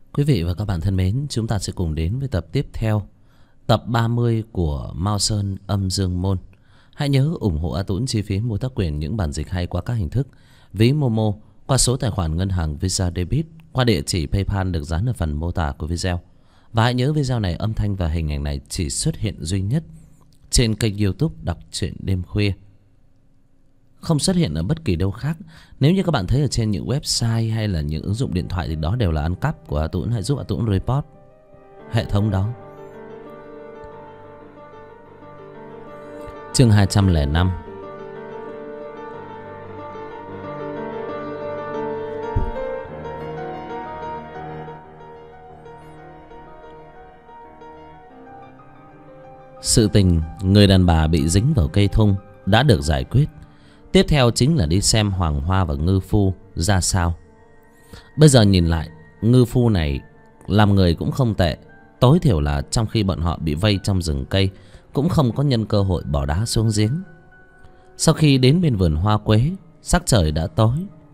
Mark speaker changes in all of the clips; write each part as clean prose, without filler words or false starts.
Speaker 1: Quý vị và các bạn thân mến, chúng ta sẽ cùng đến với tập tiếp theo, tập 30 của Mao Sơn Âm Dương Môn. Hãy nhớ ủng hộ A Tũng chi phí mua tác quyền những bản dịch hay qua các hình thức: ví Momo, qua số tài khoản ngân hàng Visa Debit, qua địa chỉ PayPal được dán ở phần mô tả của video. Và hãy nhớ video này âm thanh và hình ảnh này chỉ xuất hiện duy nhất trên kênh YouTube Đọc Truyện Đêm Khuya, không xuất hiện ở bất kỳ đâu khác. Nếu như các bạn thấy ở trên những website hay là những ứng dụng điện thoại thì đó đều là ăn cắp của A Tũng. Hãy giúp A Tũng report hệ thống đó. Chương 205. Sự tình người đàn bà bị dính vào cây thung đã được giải quyết. Tiếp theo chính là đi xem Hoàng Hoa và Ngư Phu ra sao. Bây giờ nhìn lại, Ngư Phu này làm người cũng không tệ. Tối thiểu là trong khi bọn họ bị vây trong rừng cây cũng không có nhân cơ hội bỏ đá xuống giếng. Sau khi đến bên vườn hoa quế, sắc trời đã tối.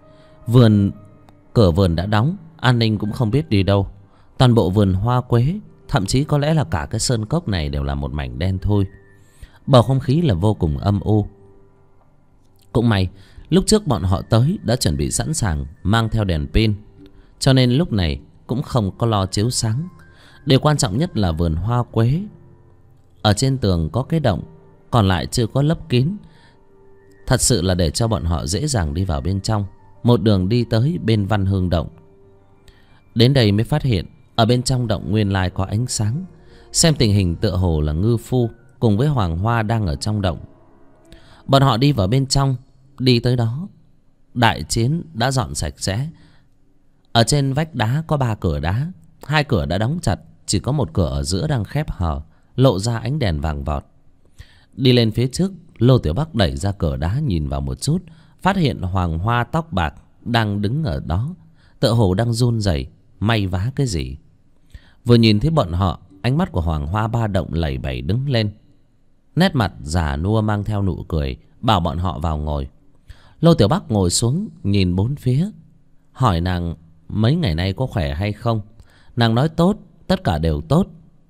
Speaker 1: Cửa vườn đã đóng, an ninh cũng không biết đi đâu. Toàn bộ vườn hoa quế, thậm chí có lẽ là cả cái sơn cốc này đều là một mảnh đen thui. Bầu không khí là vô cùng âm u. Cũng may lúc trước bọn họ tới đã chuẩn bị sẵn sàng mang theo đèn pin, cho nên lúc này cũng không có lo chiếu sáng. Điều quan trọng nhất là vườn hoa quế, ở trên tường có cái động, còn lại chưa có lấp kín. Thật sự là để cho bọn họ dễ dàng đi vào bên trong. Một đường đi tới bên Văn Hương Động. Đến đây mới phát hiện ở bên trong động nguyên lai có ánh sáng. Xem tình hình tựa hồ là Ngư Phu cùng với Hoàng Hoa đang ở trong động. Bọn họ đi vào bên trong. Đi tới đó, đại chiến đã dọn sạch sẽ. Ở trên vách đá có 3 cửa đá. 2 cửa đã đóng chặt, chỉ có một cửa ở giữa đang khép hờ, lộ ra ánh đèn vàng vọt. Đi lên phía trước, Lô Tiểu Bắc đẩy ra cửa đá nhìn vào một chút, phát hiện Hoàng Hoa tóc bạc đang đứng ở đó, tựa hồ đang run rẩy may vá cái gì. Vừa nhìn thấy bọn họ, ánh mắt của Hoàng Hoa ba động lẩy bẩy đứng lên, nét mặt già nua mang theo nụ cười, bảo bọn họ vào ngồi. Lô Tiểu Bắc ngồi xuống nhìn bốn phía, hỏi nàng mấy ngày nay có khỏe hay không. Nàng nói tốt, tất cả đều tốt.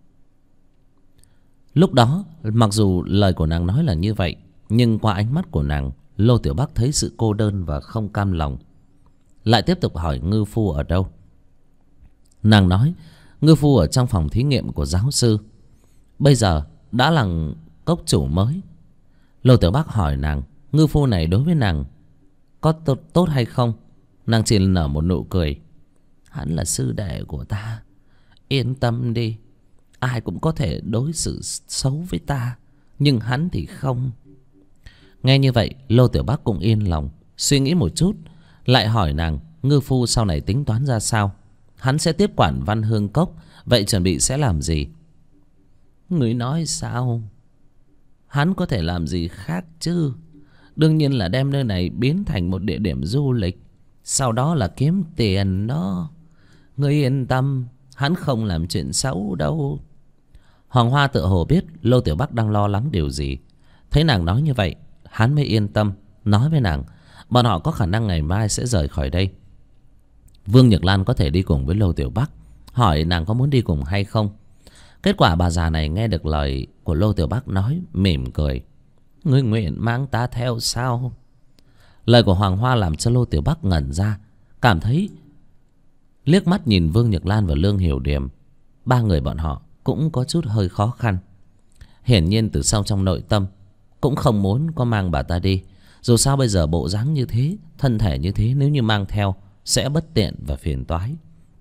Speaker 1: Lúc đó mặc dù lời của nàng nói là như vậy, nhưng qua ánh mắt của nàng, Lô Tiểu Bắc thấy sự cô đơn và không cam lòng. Lại tiếp tục hỏi Ngư Phu ở đâu. Nàng nói Ngư Phu ở trong phòng thí nghiệm của giáo sư, bây giờ đã là cốc chủ mới. Lô Tiểu Bắc hỏi nàng Ngư Phu này đối với nàng có tốt hay không. Nàng chỉ nở một nụ cười. Hắn là sư đệ của ta, yên tâm đi. Ai cũng có thể đối xử xấu với ta, nhưng hắn thì không. Nghe như vậy, Lô Tiểu Bắc cũng yên lòng. Suy nghĩ một chút, lại hỏi nàng Ngư Phu sau này tính toán ra sao. Hắn sẽ tiếp quản Văn Hương Cốc, vậy chuẩn bị sẽ làm gì? Người nói sao? Hắn có thể làm gì khác chứ? Đương nhiên là đem nơi này biến thành một địa điểm du lịch, sau đó là kiếm tiền đó. Ngươi yên tâm, hắn không làm chuyện xấu đâu. Hoàng Hoa tựa hồ biết Lô Tiểu Bắc đang lo lắng điều gì. Thấy nàng nói như vậy, hắn mới yên tâm, nói với nàng bọn họ có khả năng ngày mai sẽ rời khỏi đây. Vương Nhược Lan có thể đi cùng với Lô Tiểu Bắc, hỏi nàng có muốn đi cùng hay không. Kết quả bà già này nghe được lời của Lô Tiểu Bắc nói, mỉm cười. Ngươi nguyện mang ta theo sao? Lời của Hoàng Hoa làm cho Lô Tiểu Bắc ngẩn ra, cảm thấy liếc mắt nhìn Vương Nhược Lan và Lương Hiểu Điềm. Ba người bọn họ cũng có chút hơi khó khăn. Hiển nhiên từ sâu trong nội tâm cũng không muốn có mang bà ta đi. Dù sao bây giờ bộ dáng như thế, thân thể như thế, nếu như mang theo sẽ bất tiện và phiền toái.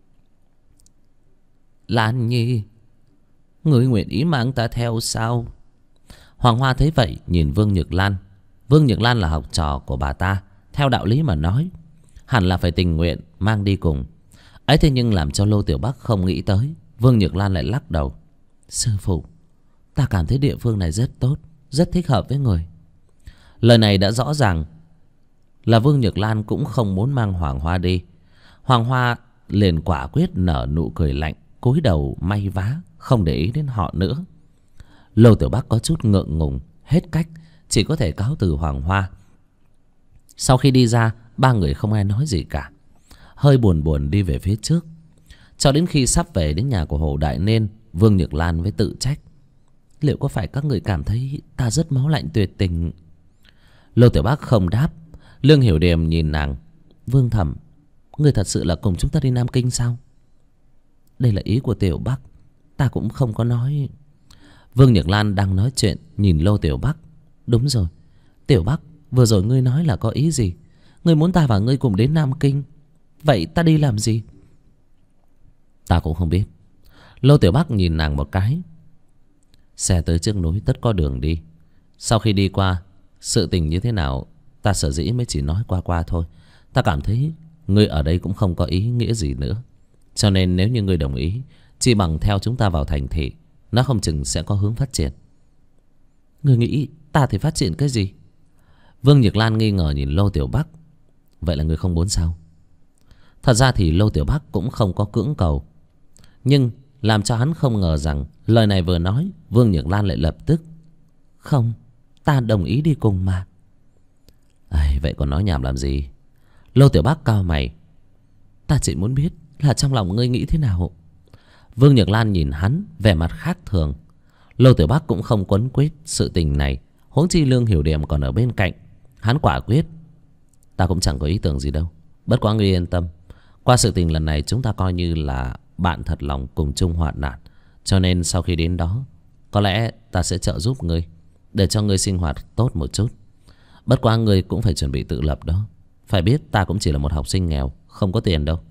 Speaker 1: Lan Nhi, ngươi nguyện ý mang ta theo sao? Hoàng Hoa thấy vậy nhìn Vương Nhược Lan. Vương Nhược Lan là học trò của bà ta, theo đạo lý mà nói hẳn là phải tình nguyện mang đi cùng. Ấy thế nhưng làm cho Lô Tiểu Bắc không nghĩ tới, Vương Nhược Lan lại lắc đầu. Sư phụ, ta cảm thấy địa phương này rất tốt, rất thích hợp với người. Lời này đã rõ ràng là Vương Nhược Lan cũng không muốn mang Hoàng Hoa đi. Hoàng Hoa liền quả quyết nở nụ cười lạnh, cúi đầu may vá, không để ý đến họ nữa. Lô Tiểu Bắc có chút ngượng ngùng, hết cách chỉ có thể cáo từ Hoàng Hoa. Sau khi đi ra, ba người không ai nói gì cả, hơi buồn buồn đi về phía trước. Cho đến khi sắp về đến nhà của Hồ Đại Nên, Vương Nhược Lan mới tự trách: liệu có phải các người cảm thấy ta rất máu lạnh tuyệt tình? Lô Tiểu Bác không đáp. Lương Hiểu Điềm nhìn nàng: Vương thẩm, người thật sự là cùng chúng ta đi Nam Kinh sao? Đây là ý của Tiểu Bác, ta cũng không có nói. Vương Nhược Lan đang nói chuyện, nhìn Lô Tiểu Bác: đúng rồi, Tiểu Bác, vừa rồi ngươi nói là có ý gì? Ngươi muốn ta và ngươi cùng đến Nam Kinh, vậy ta đi làm gì? Ta cũng không biết. Lô Tiểu Bác nhìn nàng một cái: xe tới trước núi tất có đường đi. Sau khi đi qua, sự tình như thế nào ta sở dĩ mới chỉ nói qua qua thôi. Ta cảm thấy ngươi ở đây cũng không có ý nghĩa gì nữa. Cho nên nếu như ngươi đồng ý, chỉ bằng theo chúng ta vào thành thị, nó không chừng sẽ có hướng phát triển. Ngươi nghĩ ta thì phát triển cái gì? Vương Nhược Lan nghi ngờ nhìn Lô Tiểu Bác: vậy là ngươi không muốn sao? Thật ra thì Lô Tiểu Bác cũng không có cưỡng cầu, nhưng làm cho hắn không ngờ rằng lời này vừa nói, Vương Nhược Lan lại lập tức: không, ta đồng ý đi cùng mà. Vậy còn nói nhảm làm gì? Lô Tiểu Bác cau mày: ta chỉ muốn biết là trong lòng ngươi nghĩ thế nào. Vương Nhược Lan nhìn hắn vẻ mặt khác thường. Lô Tiểu Bác cũng không quấn quýt sự tình này, huống chi Lương Hiểu Điềm còn ở bên cạnh. Hắn quả quyết: ta cũng chẳng có ý tưởng gì đâu, bất quá ngươi yên tâm, qua sự tình lần này chúng ta coi như là bạn thật lòng cùng chung hoạn nạn. Cho nên sau khi đến đó, có lẽ ta sẽ trợ giúp ngươi, để cho ngươi sinh hoạt tốt một chút. Bất quá ngươi cũng phải chuẩn bị tự lập đó. Phải biết ta cũng chỉ là một học sinh nghèo, không có tiền đâu.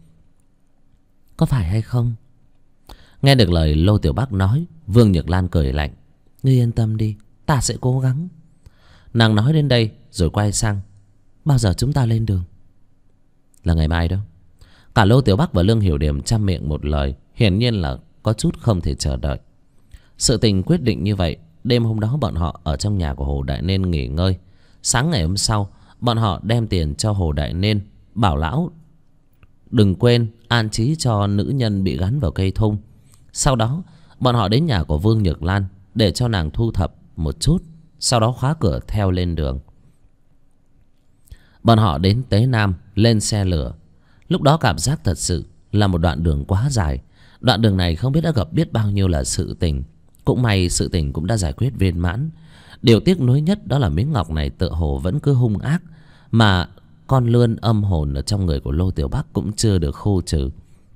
Speaker 1: Có phải hay không? Nghe được lời Lô Tiểu Bác nói, Vương Nhược Lan cười lạnh: ngươi yên tâm đi, ta sẽ cố gắng. Nàng nói đến đây rồi quay sang: bao giờ chúng ta lên đường? Là ngày mai đó. Cả Lô Tiểu Bác và Lương Hiểu Điềm chăm miệng một lời, hiển nhiên là có chút không thể chờ đợi. Sự tình quyết định như vậy. Đêm hôm đó bọn họ ở trong nhà của Hồ Đại Nên nghỉ ngơi. Sáng ngày hôm sau, bọn họ đem tiền cho Hồ Đại Nên, bảo lão đừng quên an trí cho nữ nhân bị gắn vào cây thun. Sau đó bọn họ đến nhà của Vương Nhược Lan để cho nàng thu thập một chút, sau đó khóa cửa theo lên đường. Bọn họ đến Tế Nam, lên xe lửa. Lúc đó cảm giác thật sự là một đoạn đường quá dài. Đoạn đường này không biết đã gặp biết bao nhiêu là sự tình. Cũng may sự tình cũng đã giải quyết viên mãn. Điều tiếc nuối nhất đó là miếng ngọc này tựa hồ vẫn cứ hung ác, mà con lươn âm hồn ở trong người của Lô Tiểu Bác cũng chưa được khô trừ.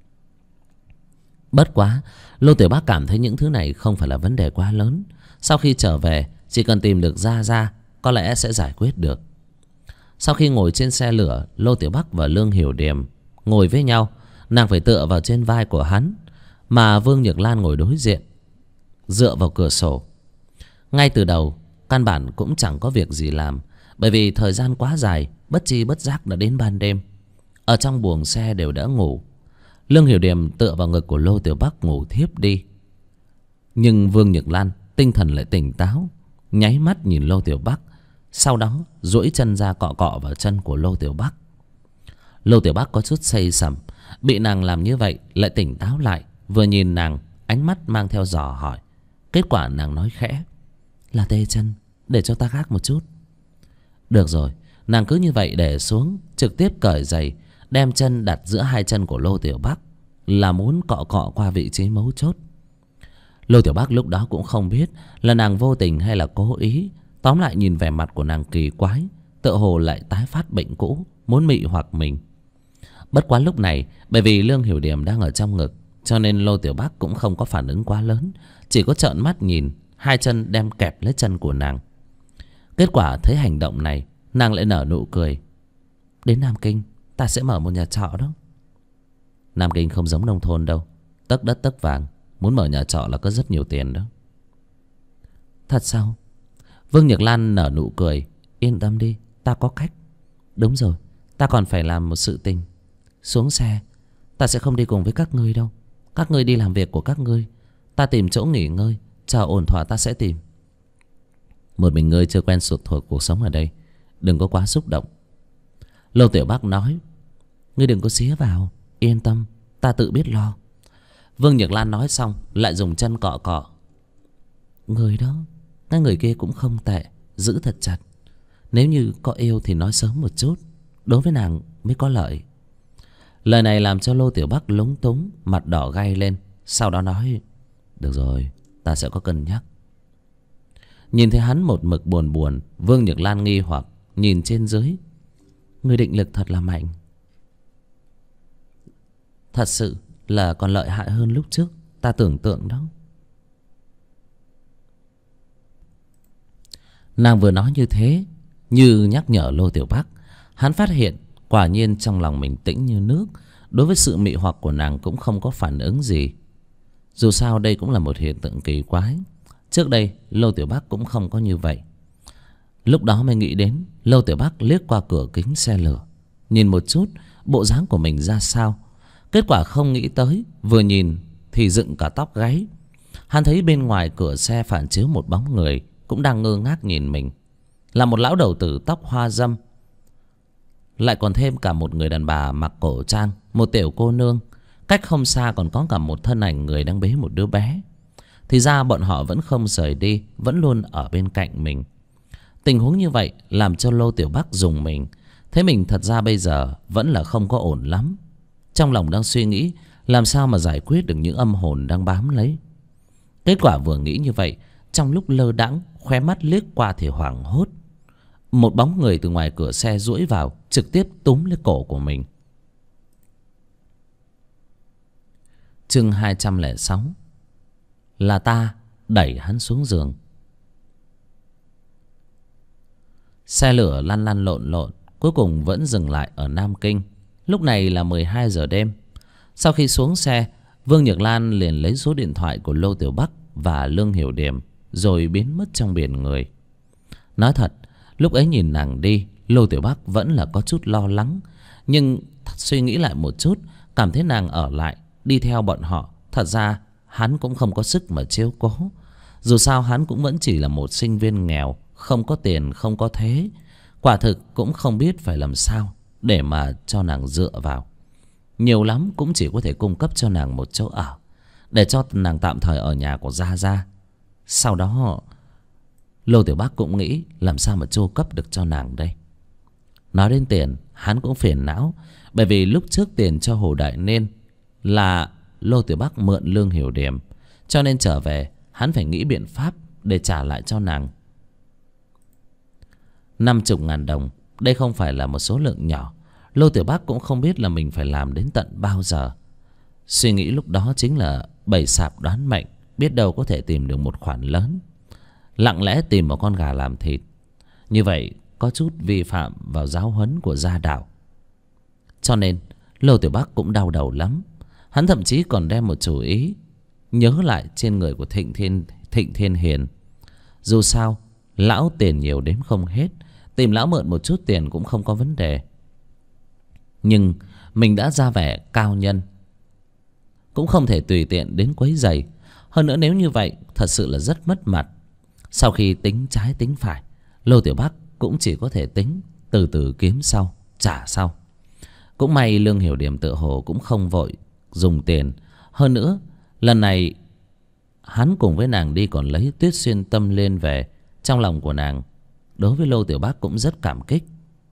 Speaker 1: Bất quá Lô Tiểu Bác cảm thấy những thứ này không phải là vấn đề quá lớn. Sau khi trở về, chỉ cần tìm được Gia Gia, có lẽ sẽ giải quyết được. Sau khi ngồi trên xe lửa, Lô Tiểu Bác và Lương Hiểu Điềm ngồi với nhau. Nàng phải tựa vào trên vai của hắn, mà Vương Nhược Lan ngồi đối diện, dựa vào cửa sổ. Ngay từ đầu căn bản cũng chẳng có việc gì làm, bởi vì thời gian quá dài, bất chi bất giác đã đến ban đêm. Ở trong buồng xe đều đã ngủ. Lương Hiểu Điềm tựa vào ngực của Lô Tiểu Bác ngủ thiếp đi. Nhưng Vương Nhược Lan tinh thần lại tỉnh táo, nháy mắt nhìn Lô Tiểu Bác, sau đó duỗi chân ra cọ cọ vào chân của Lô Tiểu Bác. Lô Tiểu Bác có chút say sẩm, bị nàng làm như vậy lại tỉnh táo lại, vừa nhìn nàng, ánh mắt mang theo dò hỏi. Kết quả nàng nói khẽ: là tê chân, để cho ta gác một chút. Được rồi. Nàng cứ như vậy để xuống, trực tiếp cởi giày, đem chân đặt giữa hai chân của Lô Tiểu Bác, là muốn cọ cọ qua vị trí mấu chốt. Lô Tiểu Bác lúc đó cũng không biết là nàng vô tình hay là cố ý. Tóm lại nhìn vẻ mặt của nàng kỳ quái, tựa hồ lại tái phát bệnh cũ, muốn mị hoặc mình. Bất quá lúc này, bởi vì Lương Hiểu Điềm đang ở trong ngực, cho nên Lô Tiểu Bác cũng không có phản ứng quá lớn, chỉ có trợn mắt nhìn, hai chân đem kẹp lấy chân của nàng. Kết quả thấy hành động này, nàng lại nở nụ cười: đến Nam Kinh ta sẽ mở một nhà trọ đó. Nam Kinh không giống nông thôn đâu, tấc đất tấc vàng, muốn mở nhà trọ là có rất nhiều tiền đó. Thật sao? Vương Nhược Lan nở nụ cười: yên tâm đi, ta có cách. Đúng rồi, ta còn phải làm một sự tình. Xuống xe, ta sẽ không đi cùng với các ngươi đâu. Các ngươi đi làm việc của các ngươi, ta tìm chỗ nghỉ ngơi, chờ ổn thỏa ta sẽ tìm. Một mình ngươi chưa quen thuộc cuộc sống ở đây, đừng có quá xúc động. Lô Tiểu Bác nói: ngươi đừng có xía vào, yên tâm, ta tự biết lo. Vương Nhược Lan nói xong lại dùng chân cọ cọ. Người đó, cái người kia cũng không tệ, giữ thật chặt. Nếu như có yêu thì nói sớm một chút, đối với nàng mới có lợi. Lời này làm cho Lô Tiểu Bắc lúng túng, mặt đỏ gay lên. Sau đó nói: được rồi, ta sẽ có cân nhắc. Nhìn thấy hắn một mực buồn buồn, Vương Nhược Lan nghi hoặc nhìn trên dưới. Ngươi định lực thật là mạnh. Thật sự là còn lợi hại hơn lúc trước ta tưởng tượng đó. Nàng vừa nói như thế, như nhắc nhở Lô Tiểu Bắc. Hắn phát hiện quả nhiên trong lòng mình tĩnh như nước. Đối với sự mị hoặc của nàng cũng không có phản ứng gì. Dù sao đây cũng là một hiện tượng kỳ quái. Trước đây Lô Tiểu Bắc cũng không có như vậy. Lúc đó mới nghĩ đến, Lô Tiểu Bắc liếc qua cửa kính xe lửa, nhìn một chút bộ dáng của mình ra sao. Kết quả không nghĩ tới, vừa nhìn thì dựng cả tóc gáy. Hắn thấy bên ngoài cửa xe phản chiếu một bóng người cũng đang ngơ ngác nhìn mình. Là một lão đầu tử tóc hoa râm, lại còn thêm cả một người đàn bà mặc cổ trang, một tiểu cô nương. Cách không xa còn có cả một thân ảnh người đang bế một đứa bé. Thì ra bọn họ vẫn không rời đi, vẫn luôn ở bên cạnh mình. Tình huống như vậy làm cho Lô Tiểu Bắc rùng mình. Thế mình thật ra bây giờ vẫn là không có ổn lắm. Trong lòng đang suy nghĩ làm sao mà giải quyết được những âm hồn đang bám lấy. Kết quả vừa nghĩ như vậy, trong lúc lơ đãng khóe mắt liếc qua thì hoảng hốt. Một bóng người từ ngoài cửa xe duỗi vào, trực tiếp túm lấy cổ của mình. Chương 206. Là ta đẩy hắn xuống giường. Xe lửa lăn lăn lộn lộn, cuối cùng vẫn dừng lại ở Nam Kinh. Lúc này là 12 giờ đêm. Sau khi xuống xe, Vương Nhược Lan liền lấy số điện thoại của Lô Tiểu Bắc và Lương Hiểu Điểm, rồi biến mất trong biển người. Nói thật, lúc ấy nhìn nàng đi, Lô Tiểu Bắc vẫn là có chút lo lắng. Nhưng suy nghĩ lại một chút, cảm thấy nàng ở lại đi theo bọn họ, thật ra hắn cũng không có sức mà chiếu cố. Dù sao hắn cũng vẫn chỉ là một sinh viên nghèo, không có tiền, không có thế. Quả thực cũng không biết phải làm sao để mà cho nàng dựa vào. Nhiều lắm cũng chỉ có thể cung cấp cho nàng một chỗ ở, để cho nàng tạm thời ở nhà của Gia Gia. Sau đó Lô Tiểu Bắc cũng nghĩ làm sao mà chu cấp được cho nàng đây. Nói đến tiền, hắn cũng phiền não. Bởi vì lúc trước tiền cho Hồ Đại Nên là Lô Tiểu Bắc mượn Lương Hiểu Điểm, cho nên trở về hắn phải nghĩ biện pháp để trả lại cho nàng. 50.000 đồng, đây không phải là một số lượng nhỏ. Lô Tiểu Bắc cũng không biết là mình phải làm đến tận bao giờ. Suy nghĩ lúc đó chính là bày sạp đoán mệnh, biết đâu có thể tìm được một khoản lớn. Lặng lẽ tìm một con gà làm thịt, như vậy có chút vi phạm vào giáo huấn của gia đạo. Cho nên Lô Tiểu Bắc cũng đau đầu lắm. Hắn thậm chí còn đem một chủ ý nhớ lại trên người của Thịnh Thiên Hiền. Dù sao lão tiền nhiều đến không hết, tìm lão mượn một chút tiền cũng không có vấn đề. Nhưng mình đã ra vẻ cao nhân, cũng không thể tùy tiện đến quấy rầy. Hơn nữa nếu như vậy thật sự là rất mất mặt. Sau khi tính trái tính phải, Lô Tiểu Bắc cũng chỉ có thể tính từ từ kiếm sau, trả sau. Cũng may Lương Hiểu Điểm tự hồ cũng không vội dùng tiền. Hơn nữa lần này hắn cùng với nàng đi còn lấy Tuyết Xuyên Tâm Liên về. Trong lòng của nàng đối với Lô Tiểu Bắc cũng rất cảm kích.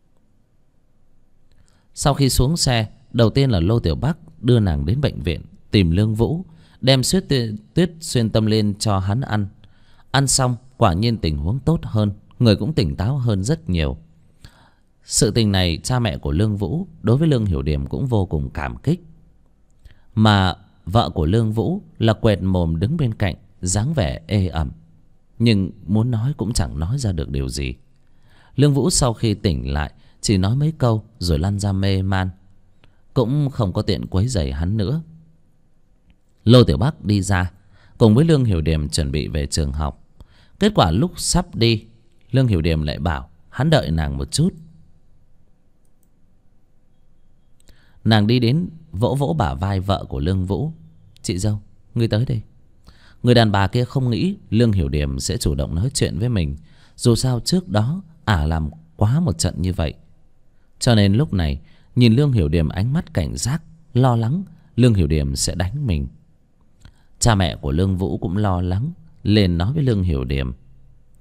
Speaker 1: Sau khi xuống xe, đầu tiên là Lô Tiểu Bắc đưa nàng đến bệnh viện tìm Lương Vũ, đem Tuyết Xuyên Tâm Liên cho hắn ăn. Ăn xong quả nhiên tình huống tốt hơn, người cũng tỉnh táo hơn rất nhiều. Sự tình này cha mẹ của Lương Vũ đối với Lương Hiểu Điểm cũng vô cùng cảm kích. Mà vợ của Lương Vũ là quệt mồm đứng bên cạnh, dáng vẻ ê ẩm, nhưng muốn nói cũng chẳng nói ra được điều gì. Lương Vũ sau khi tỉnh lại chỉ nói mấy câu rồi lăn ra mê man, cũng không có tiện quấy rầy hắn nữa. Lô Tiểu Bắc đi ra cùng với Lương Hiểu Điểm chuẩn bị về trường học. Kết quả lúc sắp đi, Lương Hiểu Điểm lại bảo hắn đợi nàng một chút. Nàng đi đến vỗ vỗ bả vai vợ của Lương Vũ. Chị dâu, ngươi tới đây. Người đàn bà kia không nghĩ Lương Hiểu Điểm sẽ chủ động nói chuyện với mình. Dù sao trước đó làm quá một trận như vậy. Cho nên lúc này nhìn Lương Hiểu Điểm ánh mắt cảnh giác, lo lắng Lương Hiểu Điểm sẽ đánh mình. Cha mẹ của Lương Vũ cũng lo lắng, liền nói với Lương Hiểu Điểm.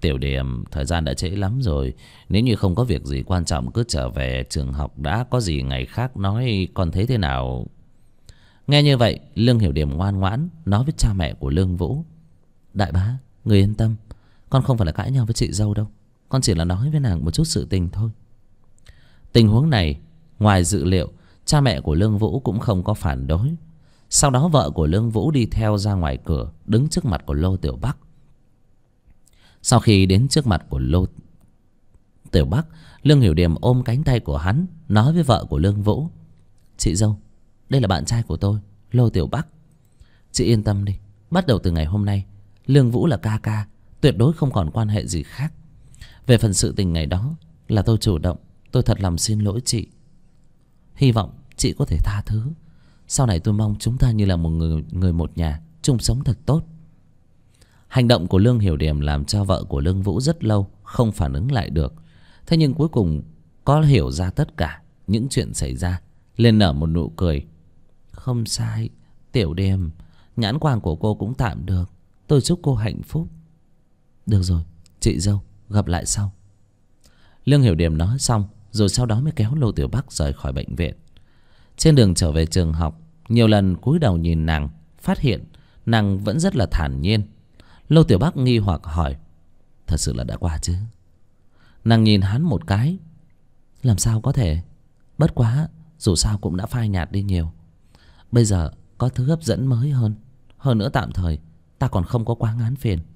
Speaker 1: Tiểu Điểm, thời gian đã trễ lắm rồi. Nếu như không có việc gì quan trọng cứ trở về trường học đã, có gì ngày khác nói. Con thấy thế nào? Nghe như vậy, Lương Hiểu Điểm ngoan ngoãn nói với cha mẹ của Lương Vũ. Đại bá, người yên tâm, con không phải là cãi nhau với chị dâu đâu. Con chỉ là nói với nàng một chút sự tình thôi. Tình huống này ngoài dự liệu, cha mẹ của Lương Vũ cũng không có phản đối. Sau đó vợ của Lương Vũ đi theo ra ngoài cửa, đứng trước mặt của Lô Tiểu Bắc. Sau khi đến trước mặt của Lô Tiểu Bắc, Lương Hiểu Điểm ôm cánh tay của hắn, nói với vợ của Lương Vũ. Chị dâu, đây là bạn trai của tôi, Lô Tiểu Bắc. Chị yên tâm đi, bắt đầu từ ngày hôm nay, Lương Vũ là ca ca, tuyệt đối không còn quan hệ gì khác. Về phần sự tình ngày đó là tôi chủ động, tôi thật lòng xin lỗi chị. Hy vọng chị có thể tha thứ. Sau này tôi mong chúng ta như là một người một nhà, chung sống thật tốt. Hành động của Lương Hiểu Điểm làm cho vợ của Lương Vũ rất lâu không phản ứng lại được. Thế nhưng cuối cùng có hiểu ra tất cả những chuyện xảy ra, liền nở một nụ cười. Không sai, Tiểu Điểm, nhãn quang của cô cũng tạm được. Tôi chúc cô hạnh phúc. Được rồi, chị dâu, gặp lại sau. Lương Hiểu Điểm nói xong, rồi sau đó mới kéo Lô Tiểu Bắc rời khỏi bệnh viện. Trên đường trở về trường học, nhiều lần cúi đầu nhìn nàng, phát hiện nàng vẫn rất là thản nhiên. Lô Tiểu Bắc nghi hoặc hỏi, thật sự là đã qua chứ? Nàng nhìn hắn một cái, làm sao có thể? Bất quá dù sao cũng đã phai nhạt đi nhiều. Bây giờ có thứ hấp dẫn mới hơn. Hơn nữa tạm thời ta còn không có quá ngán phiền.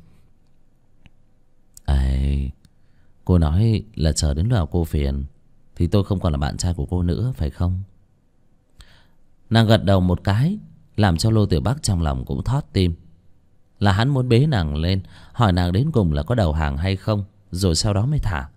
Speaker 1: Ấy, cô nói là chờ đến lúc cô phiền thì tôi không còn là bạn trai của cô nữa, phải không? Nàng gật đầu một cái, làm cho Lô Tiểu Bắc trong lòng cũng thót tim. Là hắn muốn bế nàng lên, hỏi nàng đến cùng là có đầu hàng hay không, rồi sau đó mới thả.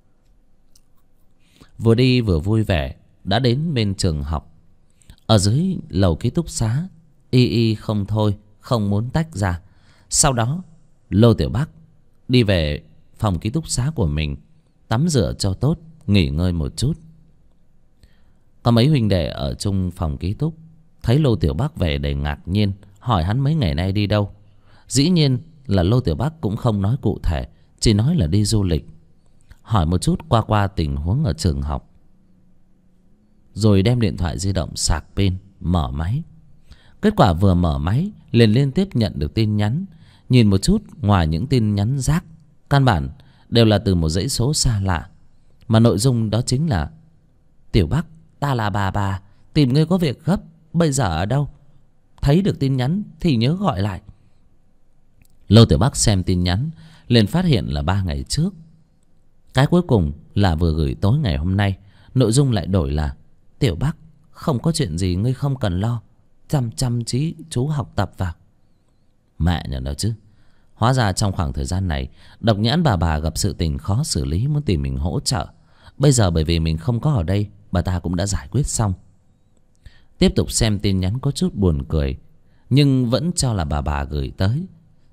Speaker 1: Vừa đi vừa vui vẻ, đã đến bên trường học. Ở dưới lầu ký túc xá, y y không thôi, không muốn tách ra. Sau đó Lô Tiểu Bắc đi về phòng ký túc xá của mình, tắm rửa cho tốt, nghỉ ngơi một chút. Có mấy huynh đệ ở chung phòng ký túc thấy Lô Tiểu Bắc về đầy ngạc nhiên, hỏi hắn mấy ngày nay đi đâu. Dĩ nhiên là Lô Tiểu Bắc cũng không nói cụ thể, chỉ nói là đi du lịch. Hỏi một chút qua tình huống ở trường học, rồi đem điện thoại di động sạc pin, mở máy. Kết quả vừa mở máy liền liên tiếp nhận được tin nhắn. Nhìn một chút, ngoài những tin nhắn rác, căn bản đều là từ một dãy số xa lạ, mà nội dung đó chính là: Tiểu Bắc, ta là bà, tìm ngươi có việc gấp, bây giờ ở đâu? Thấy được tin nhắn thì nhớ gọi lại. Lô Tiểu Bắc xem tin nhắn liền phát hiện là 3 ngày trước. Cái cuối cùng là vừa gửi tối ngày hôm nay, nội dung lại đổi là: Tiểu Bắc, không có chuyện gì ngươi không cần lo, chăm chí chú học tập vào. Mẹ nhà nó chứ. Hóa ra trong khoảng thời gian này, Độc Nhãn bà gặp sự tình khó xử lý, muốn tìm mình hỗ trợ. Bây giờ bởi vì mình không có ở đây, bà ta cũng đã giải quyết xong. Tiếp tục xem tin nhắn có chút buồn cười, nhưng vẫn cho là bà gửi tới.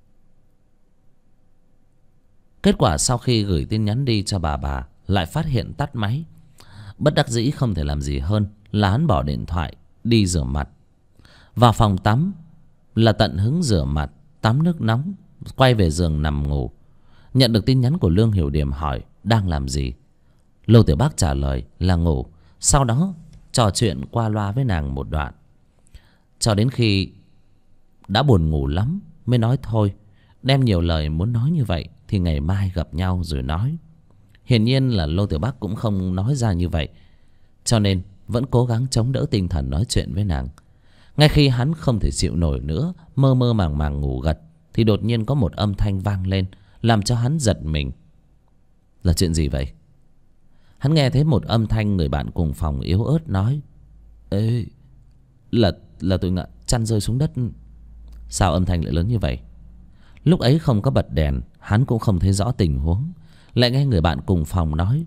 Speaker 1: Kết quả sau khi gửi tin nhắn đi cho bà lại phát hiện tắt máy. Bất đắc dĩ không thể làm gì hơn là hắn bỏ điện thoại đi rửa mặt. Vào phòng tắm là tận hứng rửa mặt, tắm nước nóng, quay về giường nằm ngủ. Nhận được tin nhắn của Lương Hiểu Điểm hỏi đang làm gì. Lô Tiểu Bắc trả lời là ngủ. Sau đó trò chuyện qua loa với nàng một đoạn, cho đến khi đã buồn ngủ lắm mới nói thôi, đem nhiều lời muốn nói như vậy thì ngày mai gặp nhau rồi nói. Hiển nhiên là Lô Tiểu Bắc cũng không nói ra như vậy, cho nên vẫn cố gắng chống đỡ tinh thần nói chuyện với nàng. Ngay khi hắn không thể chịu nổi nữa, mơ mơ màng màng ngủ gật, thì đột nhiên có một âm thanh vang lên, làm cho hắn giật mình. Là chuyện gì vậy? Hắn nghe thấy một âm thanh người bạn cùng phòng yếu ớt nói: Ê, là tôi ngã chăn rơi xuống đất. Sao âm thanh lại lớn như vậy? Lúc ấy không có bật đèn, hắn cũng không thấy rõ tình huống. Lại nghe người bạn cùng phòng nói: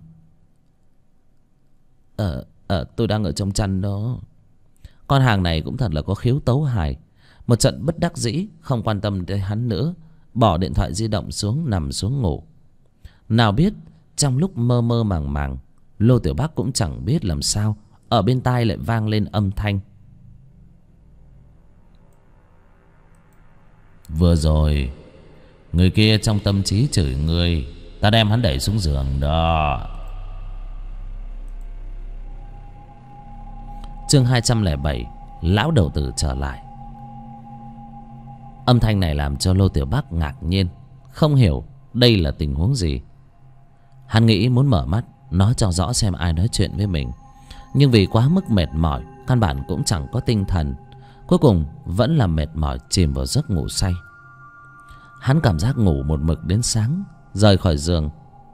Speaker 1: tôi đang ở trong chăn đó. Con hàng này cũng thật là có khiếu tấu hài. Một trận bất đắc dĩ, không quan tâm tới hắn nữa, bỏ điện thoại di động xuống, nằm xuống ngủ. Nào biết trong lúc mơ mơ màng màng, Lô Tiểu Bắc cũng chẳng biết làm sao, ở bên tai lại vang lên âm thanh: Vừa rồi Người kia trong tâm trí chửi người, ta đem hắn đẩy xuống giường đó. Chương 207. Lão đầu tử trở lại. Âm thanh này làm cho Lô Tiểu Bắc ngạc nhiên, không hiểu đây là tình huống gì. Hắn nghĩ muốn mở mắt nói cho rõ xem ai nói chuyện với mình, nhưng vì quá mức mệt mỏi, căn bản cũng chẳng có tinh thần. Cuối cùng vẫn là mệt mỏi chìm vào giấc ngủ say. Hắn cảm giác ngủ một mực đến sáng, rời khỏi giường,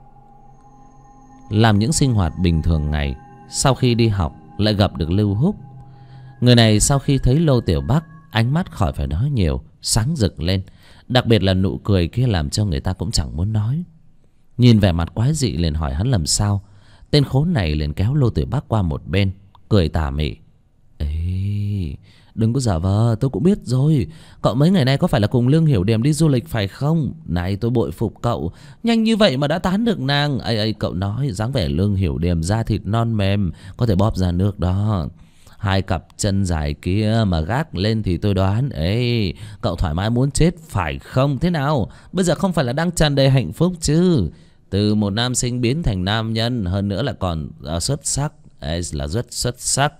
Speaker 1: làm những sinh hoạt bình thường ngày. Sau khi đi học lại gặp được Lưu Húc. Người này sau khi thấy Lô Tiểu Bắc, ánh mắt khỏi phải nói nhiều, sáng rực lên. Đặc biệt là nụ cười kia làm cho người ta cũng chẳng muốn nói. Nhìn vẻ mặt quái dị liền hỏi hắn làm sao. Tên khốn này liền kéo Lô Tiểu Bắc qua một bên, cười tà mị. Ê, đừng có giả vờ, tôi cũng biết rồi. Cậu mấy ngày nay có phải là cùng Lương Hiểu Điềm đi du lịch phải không? Này tôi bội phục cậu, nhanh như vậy mà đã tán được nàng. Ây, cậu nói dáng vẻ Lương Hiểu Điềm da thịt non mềm, có thể bóp ra nước đó. Hai cặp chân dài kia mà gác lên thì tôi đoán ấy, cậu thoải mái muốn chết phải không? Thế nào, bây giờ không phải là đang tràn đầy hạnh phúc chứ? Từ một nam sinh biến thành nam nhân, hơn nữa là còn xuất sắc. Ấy là rất xuất sắc.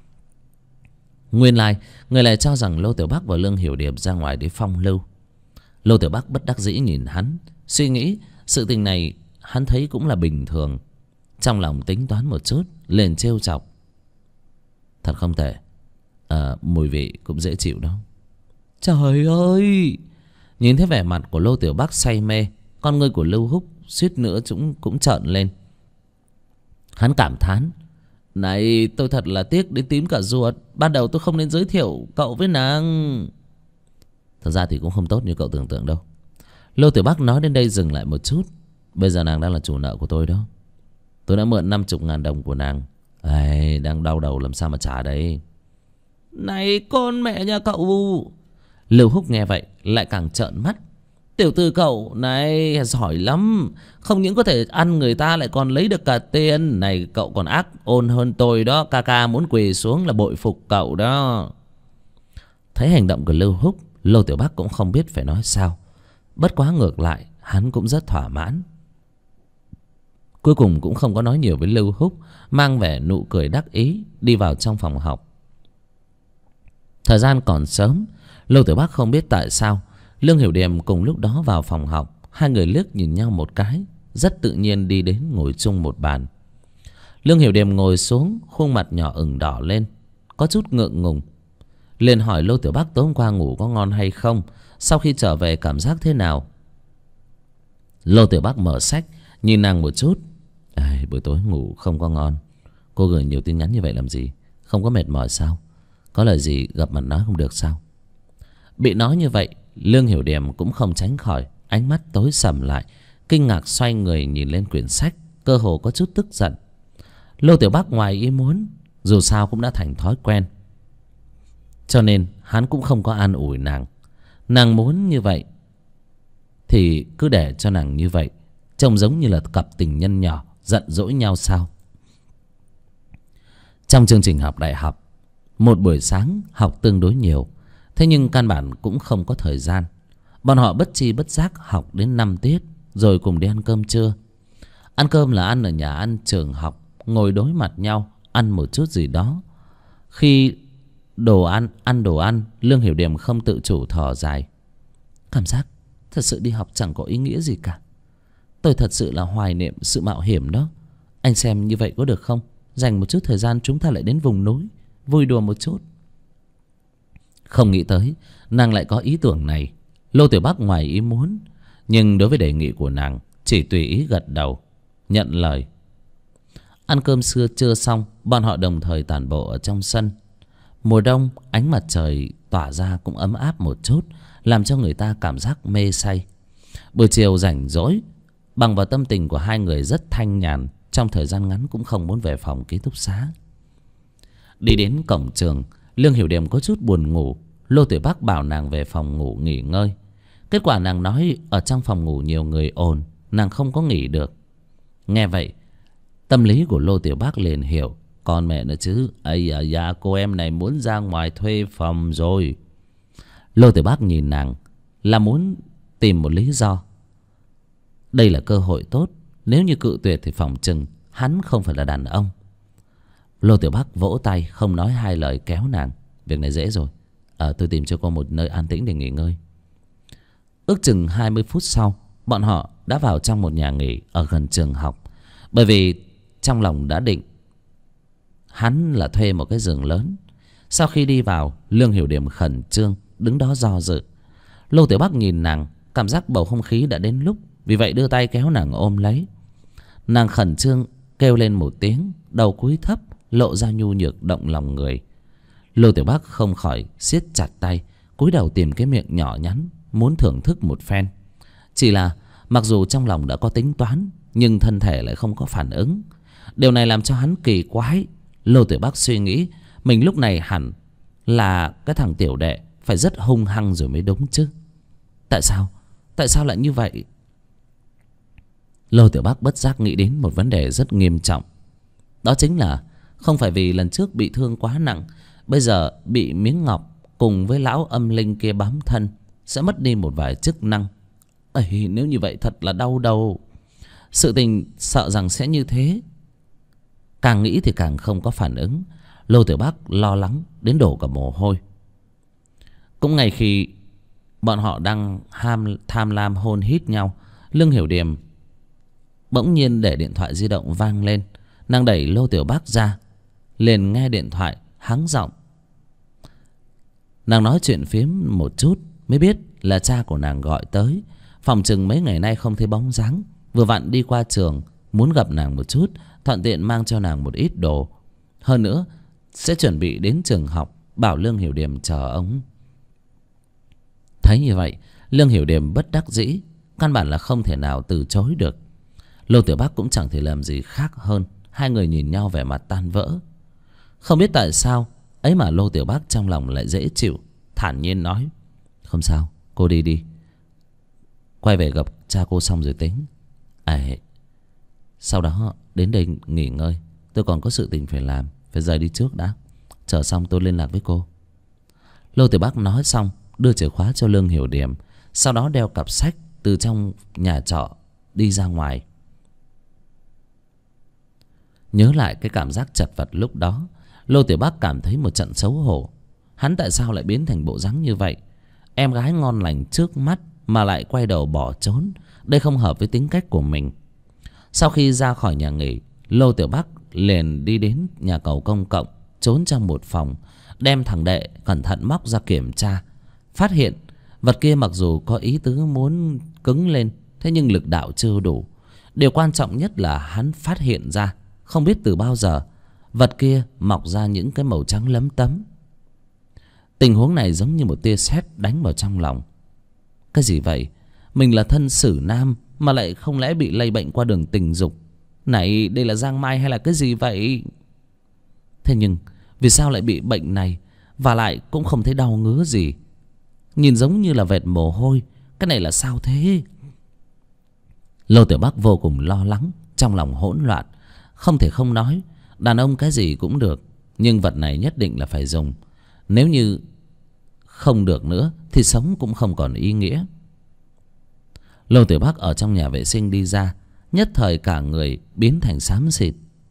Speaker 1: Nguyên lai người lại cho rằng Lô Tiểu Bắc và Lương Hiểu Điềm ra ngoài để phong lưu. Lô Tiểu Bắc bất đắc dĩ nhìn hắn, suy nghĩ sự tình này hắn thấy cũng là bình thường. Trong lòng tính toán một chút, liền trêu chọc. Thật không tệ, mùi vị cũng dễ chịu đó. Trời ơi! Nhìn thấy vẻ mặt của Lô Tiểu Bắc say mê, con ngươi của Lưu Húc suýt nữa cũng trợn lên. Hắn cảm thán. Này, tôi thật là tiếc đến tím cả ruột. Ban đầu tôi không nên giới thiệu cậu với nàng. Thật ra thì cũng không tốt như cậu tưởng tượng đâu. Lô Tiểu Bắc nói đến đây dừng lại một chút. Bây giờ nàng đang là chủ nợ của tôi đó. Tôi đã mượn 50.000 đồng của nàng. Ai, đang đau đầu làm sao mà trả đây. Này con mẹ nhà cậu! Lưu Húc nghe vậy lại càng trợn mắt. Tiểu tử cậu này giỏi lắm, không những có thể ăn người ta lại còn lấy được cả tiền. Này cậu còn ác ôn hơn tôi đó. Ca ca muốn quỳ xuống là bội phục cậu đó. Thấy hành động của Lưu Húc, Lô Tiểu Bắc cũng không biết phải nói sao. Bất quá ngược lại hắn cũng rất thỏa mãn. Cuối cùng cũng không có nói nhiều với Lưu Húc, mang vẻ nụ cười đắc ý đi vào trong phòng học. Thời gian còn sớm, Lô Tiểu Bắc không biết tại sao Lương Hiểu Điềm cùng lúc đó vào phòng học. Hai người liếc nhìn nhau một cái, rất tự nhiên đi đến ngồi chung một bàn. Lương Hiểu Điềm ngồi xuống, khuôn mặt nhỏ ửng đỏ lên, có chút ngượng ngùng. Liền hỏi Lô Tiểu Bắc tối hôm qua ngủ có ngon hay không, sau khi trở về cảm giác thế nào. Lô Tiểu Bắc mở sách nhìn nàng một chút. Buổi tối ngủ không có ngon. Cô gửi nhiều tin nhắn như vậy làm gì? Không có mệt mỏi sao? Có lời gì gặp mặt nói không được sao? Bị nói như vậy, Lương Hiểu Điềm cũng không tránh khỏi ánh mắt tối sầm lại, kinh ngạc xoay người nhìn lên quyển sách, cơ hồ có chút tức giận. Lô Tiểu Bắc ngoài ý muốn, dù sao cũng đã thành thói quen, cho nên hắn cũng không có an ủi nàng. Nàng muốn như vậy thì cứ để cho nàng như vậy, trông giống như là cặp tình nhân nhỏ giận dỗi nhau sao? Trong chương trình học đại học, một buổi sáng học tương đối nhiều, thế nhưng căn bản cũng không có thời gian. Bọn họ bất chi bất giác học đến 5 tiết, rồi cùng đi ăn cơm trưa. Ăn cơm là ăn ở nhà ăn trường học, ngồi đối mặt nhau, ăn một chút gì đó. Khi ăn đồ ăn, Lương Hiểu Điềm không tự chủ thở dài. Cảm giác thật sự đi học chẳng có ý nghĩa gì cả. Tôi thật sự là hoài niệm sự mạo hiểm đó. Anh xem như vậy có được không? Dành một chút thời gian chúng ta lại đến vùng núi, vui đùa một chút. Không nghĩ tới nàng lại có ý tưởng này. Lô Tiểu Bắc ngoài ý muốn, nhưng đối với đề nghị của nàng chỉ tùy ý gật đầu, nhận lời. Ăn cơm trưa xong, bọn họ đồng thời tản bộ ở trong sân. Mùa đông, ánh mặt trời tỏa ra cũng ấm áp một chút, làm cho người ta cảm giác mê say. Buổi chiều rảnh rỗi, bằng vào tâm tình của hai người rất thanh nhàn, trong thời gian ngắn cũng không muốn về phòng ký túc xá. Đi đến cổng trường, Lương Hiểu Điềm có chút buồn ngủ. Lô Tiểu Bắc bảo nàng về phòng ngủ nghỉ ngơi. Kết quả nàng nói ở trong phòng ngủ nhiều người ồn, nàng không có nghỉ được. Nghe vậy, tâm lý của Lô Tiểu Bắc liền hiểu. Con mẹ nữa chứ, ây da, cô em này muốn ra ngoài thuê phòng rồi. Lô Tiểu Bắc nhìn nàng là muốn tìm một lý do. Đây là cơ hội tốt, nếu như cự tuyệt thì phỏng chừng hắn không phải là đàn ông. Lô Tiểu Bắc vỗ tay không nói hai lời kéo nàng. Việc này dễ rồi, tôi tìm cho cô một nơi an tĩnh để nghỉ ngơi. Ước chừng 20 phút sau, bọn họ đã vào trong một nhà nghỉ ở gần trường học. Bởi vì trong lòng đã định hắn là thuê một cái giường lớn. Sau khi đi vào, Lương Hiểu Điểm khẩn trương đứng đó do dự. Lô Tiểu Bắc nhìn nàng, cảm giác bầu không khí đã đến lúc, vì vậy đưa tay kéo nàng ôm lấy. Nàng khẩn trương kêu lên một tiếng, đầu cúi thấp, lộ ra nhu nhược động lòng người. Lô Tiểu Bắc không khỏi siết chặt tay, cúi đầu tìm cái miệng nhỏ nhắn, muốn thưởng thức một phen. Chỉ là mặc dù trong lòng đã có tính toán, nhưng thân thể lại không có phản ứng. Điều này làm cho hắn kỳ quái. Lô Tiểu Bắc suy nghĩ mình lúc này hẳn là cái thằng tiểu đệ phải rất hung hăng rồi mới đúng chứ. Tại sao lại như vậy? Lô Tiểu Bắc bất giác nghĩ đến một vấn đề rất nghiêm trọng. Đó chính là không phải vì lần trước bị thương quá nặng, bây giờ bị miếng ngọc cùng với lão âm linh kia bám thân sẽ mất đi một vài chức năng. Ấy, nếu như vậy thật là đau đầu. Sự tình sợ rằng sẽ như thế. Càng nghĩ thì càng không có phản ứng. Lô Tiểu Bắc lo lắng đến đổ cả mồ hôi. Cũng ngay khi bọn họ đang tham lam hôn hít nhau, Lương Hiểu Điềm bỗng nhiên để điện thoại di động vang lên. Nàng đẩy Lô Tiểu Bắc ra, liền nghe điện thoại hắng giọng. Nàng nói chuyện phiếm một chút mới biết là cha của nàng gọi tới. Phòng chừng mấy ngày nay không thấy bóng dáng, vừa vặn đi qua trường, muốn gặp nàng một chút, thuận tiện mang cho nàng một ít đồ. Hơn nữa sẽ chuẩn bị đến trường học, bảo Lương Hiểu Điềm chờ ông. Thấy như vậy, Lương Hiểu Điềm bất đắc dĩ, căn bản là không thể nào từ chối được. Lô Tiểu Bắc cũng chẳng thể làm gì khác hơn. Hai người nhìn nhau vẻ mặt tan vỡ. Không biết tại sao ấy mà Lô Tiểu Bắc trong lòng lại dễ chịu, thản nhiên nói: Không sao, cô đi đi, quay về gặp cha cô xong rồi tính. Sau đó đến đây nghỉ ngơi, tôi còn có sự tình phải làm, phải rời đi trước đã. Chờ xong tôi liên lạc với cô. Lô Tiểu Bắc nói xong đưa chìa khóa cho Lương Hiểu Điểm, sau đó đeo cặp sách từ trong nhà trọ đi ra ngoài. Nhớ lại cái cảm giác chật vật lúc đó, Lô Tiểu Bắc cảm thấy một trận xấu hổ. Hắn tại sao lại biến thành bộ dáng như vậy? Em gái ngon lành trước mắt mà lại quay đầu bỏ trốn, đây không hợp với tính cách của mình. Sau khi ra khỏi nhà nghỉ, Lô Tiểu Bắc liền đi đến nhà cầu công cộng, trốn trong một phòng, đem thằng đệ cẩn thận móc ra kiểm tra. Phát hiện vật kia mặc dù có ý tứ muốn cứng lên, thế nhưng lực đạo chưa đủ. Điều quan trọng nhất là hắn phát hiện ra, không biết từ bao giờ, vật kia mọc ra những cái màu trắng lấm tấm. Tình huống này giống như một tia sét đánh vào trong lòng. Cái gì vậy? Mình là thân xử nam mà lại không lẽ bị lây bệnh qua đường tình dục? Này, đây là giang mai hay là cái gì vậy? Thế nhưng vì sao lại bị bệnh này, và lại cũng không thấy đau ngứa gì? Nhìn giống như là vệt mồ hôi. Cái này là sao thế? Lô Tiểu Bắc vô cùng lo lắng, trong lòng hỗn loạn. Không thể không nói, đàn ông cái gì cũng được, nhưng vật này nhất định là phải dùng. Nếu như không được nữa thì sống cũng không còn ý nghĩa. Lô Tiểu Bắc ở trong nhà vệ sinh đi ra, nhất thời cả người biến thành xám xịt.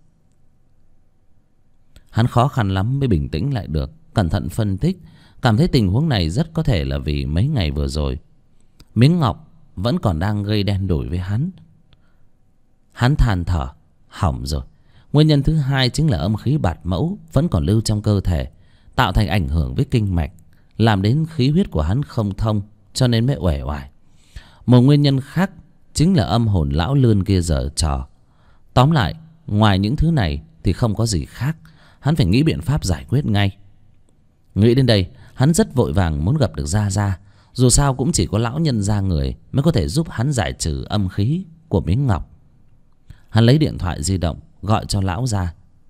Speaker 1: Hắn khó khăn lắm mới bình tĩnh lại được, cẩn thận phân tích, cảm thấy tình huống này rất có thể là vì mấy ngày vừa rồi miếng ngọc vẫn còn đang gây đen đủi với hắn. Hắn than thở, hỏng rồi. Nguyên nhân thứ hai chính là âm khí bạt mẫu vẫn còn lưu trong cơ thể, tạo thành ảnh hưởng với kinh mạch, làm đến khí huyết của hắn không thông, cho nên mới uể oải. Một nguyên nhân khác chính là âm hồn lão lươn kia giở trò. Tóm lại, ngoài những thứ này thì không có gì khác. Hắn phải nghĩ biện pháp giải quyết ngay. Nghĩ đến đây, hắn rất vội vàng muốn gặp được Gia Gia. Dù sao cũng chỉ có lão nhân gia người mới có thể giúp hắn giải trừ âm khí của miếng ngọc. Hắn lấy điện thoại di động gọi cho lão Gia,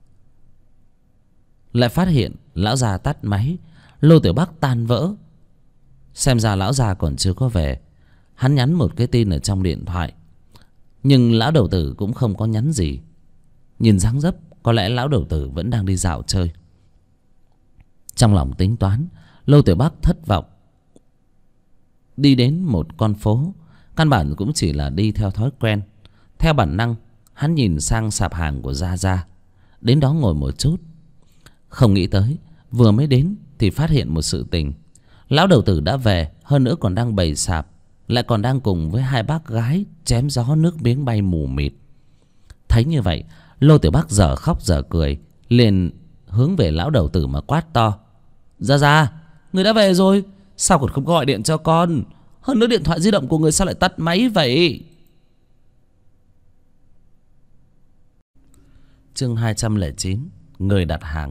Speaker 1: lại phát hiện lão Gia tắt máy. Lô Tiểu Bắc tan vỡ. Xem ra lão Gia còn chưa có về. Hắn nhắn một cái tin ở trong điện thoại, nhưng lão đầu tử cũng không có nhắn gì. Nhìn dáng dấp có lẽ lão đầu tử vẫn đang đi dạo chơi. Trong lòng tính toán, Lô Tiểu Bắc thất vọng đi đến một con phố. Căn bản cũng chỉ là đi theo thói quen. Theo bản năng, hắn nhìn sang sạp hàng của Gia Gia, đến đó ngồi một chút. Không nghĩ tới vừa mới đến thì phát hiện một sự tình. Lão đầu tử đã về, hơn nữa còn đang bày sạp, lại còn đang cùng với hai bác gái chém gió nước miếng bay mù mịt. Thấy như vậy, Lô Tiểu Bắc dở khóc dở cười, liền hướng về lão đầu tử mà quát to: Gia Gia, người đã về rồi, sao còn không gọi điện cho con? Hơn nữa điện thoại di động của người sao lại tắt máy vậy? Chương 209: Người đặt hàng.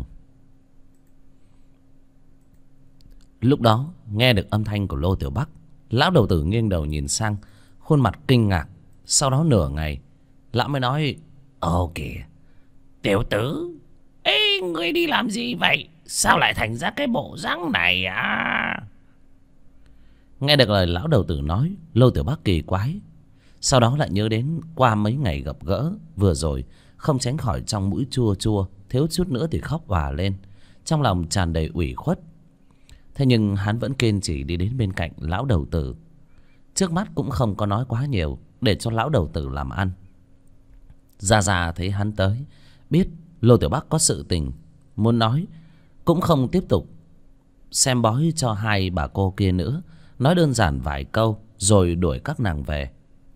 Speaker 1: Lúc đó nghe được âm thanh của Lô Tiểu Bắc, lão đầu tử nghiêng đầu nhìn sang, khuôn mặt kinh ngạc. Sau đó nửa ngày lão mới nói: Ồ kìa, tiểu tử, ê, ngươi đi làm gì vậy? Sao lại thành ra cái bộ dáng này à? Nghe được lời lão đầu tử nói, Lô Tiểu Bắc kỳ quái. Sau đó lại nhớ đến qua mấy ngày gặp gỡ vừa rồi, không tránh khỏi trong mũi chua chua, thiếu chút nữa thì khóc òa lên, trong lòng tràn đầy ủy khuất. Thế nhưng hắn vẫn kiên trì đi đến bên cạnh lão đầu tử. Trước mắt cũng không có nói quá nhiều, để cho lão đầu tử làm ăn. Gia Gia thấy hắn tới, biết Lô Tiểu Bắc có sự tình muốn nói, cũng không tiếp tục xem bói cho hai bà cô kia nữa, nói đơn giản vài câu rồi đuổi các nàng về.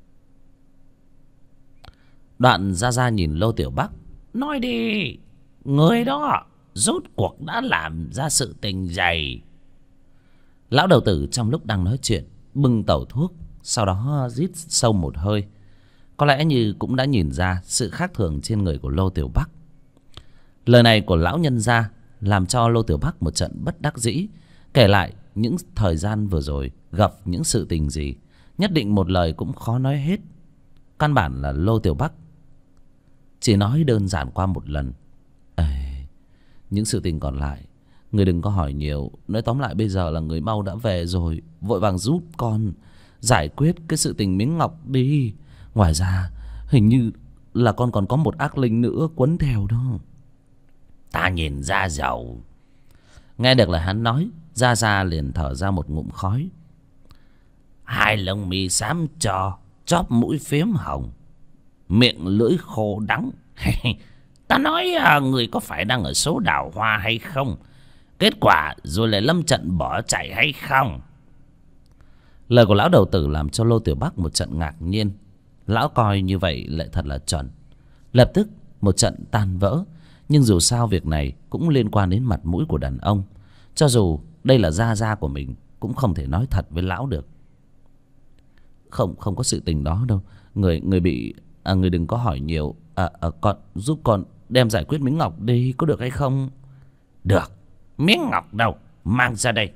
Speaker 1: Đoạn Gia Gia nhìn Lô Tiểu Bắc, nói đi, người đó rốt cuộc đã làm ra sự tình gì? Lão đầu tử trong lúc đang nói chuyện bưng tẩu thuốc, sau đó rít sâu một hơi. Có lẽ như cũng đã nhìn ra sự khác thường trên người của Lô Tiểu Bắc. Lời này của lão nhân gia làm cho Lô Tiểu Bắc một trận bất đắc dĩ, kể lại những thời gian vừa rồi gặp những sự tình gì, nhất định một lời cũng khó nói hết. Căn bản là Lô Tiểu Bắc chỉ nói đơn giản qua một lần. Những sự tình còn lại người đừng có hỏi nhiều. Nói tóm lại bây giờ là người mau đã về rồi, vội vàng giúp con giải quyết cái sự tình miếng ngọc đi. Ngoài ra hình như là con còn có một ác linh nữa quấn theo đó. Ta nhìn ra giàu. Nghe được lời hắn nói, Gia Gia liền thở ra một ngụm khói. Hai lông mi xám cho, chóp mũi phiếm hồng, miệng lưỡi khô đắng. Ta nói người có phải đang ở số đào hoa hay không? Kết quả rồi lại lâm trận bỏ chạy hay không? Lời của lão đầu tử làm cho Lô Tiểu Bắc một trận ngạc nhiên. Lão coi như vậy lại thật là chuẩn. Lập tức một trận tan vỡ. Nhưng dù sao việc này cũng liên quan đến mặt mũi của đàn ông. Cho dù đây là Gia Gia của mình, cũng không thể nói thật với lão được. Không có sự tình đó đâu. Người bị người đừng có hỏi nhiều. Con giúp con đem giải quyết miếng ngọc đi, có được hay không? Được. Miếng ngọc đâu, mang ra đây.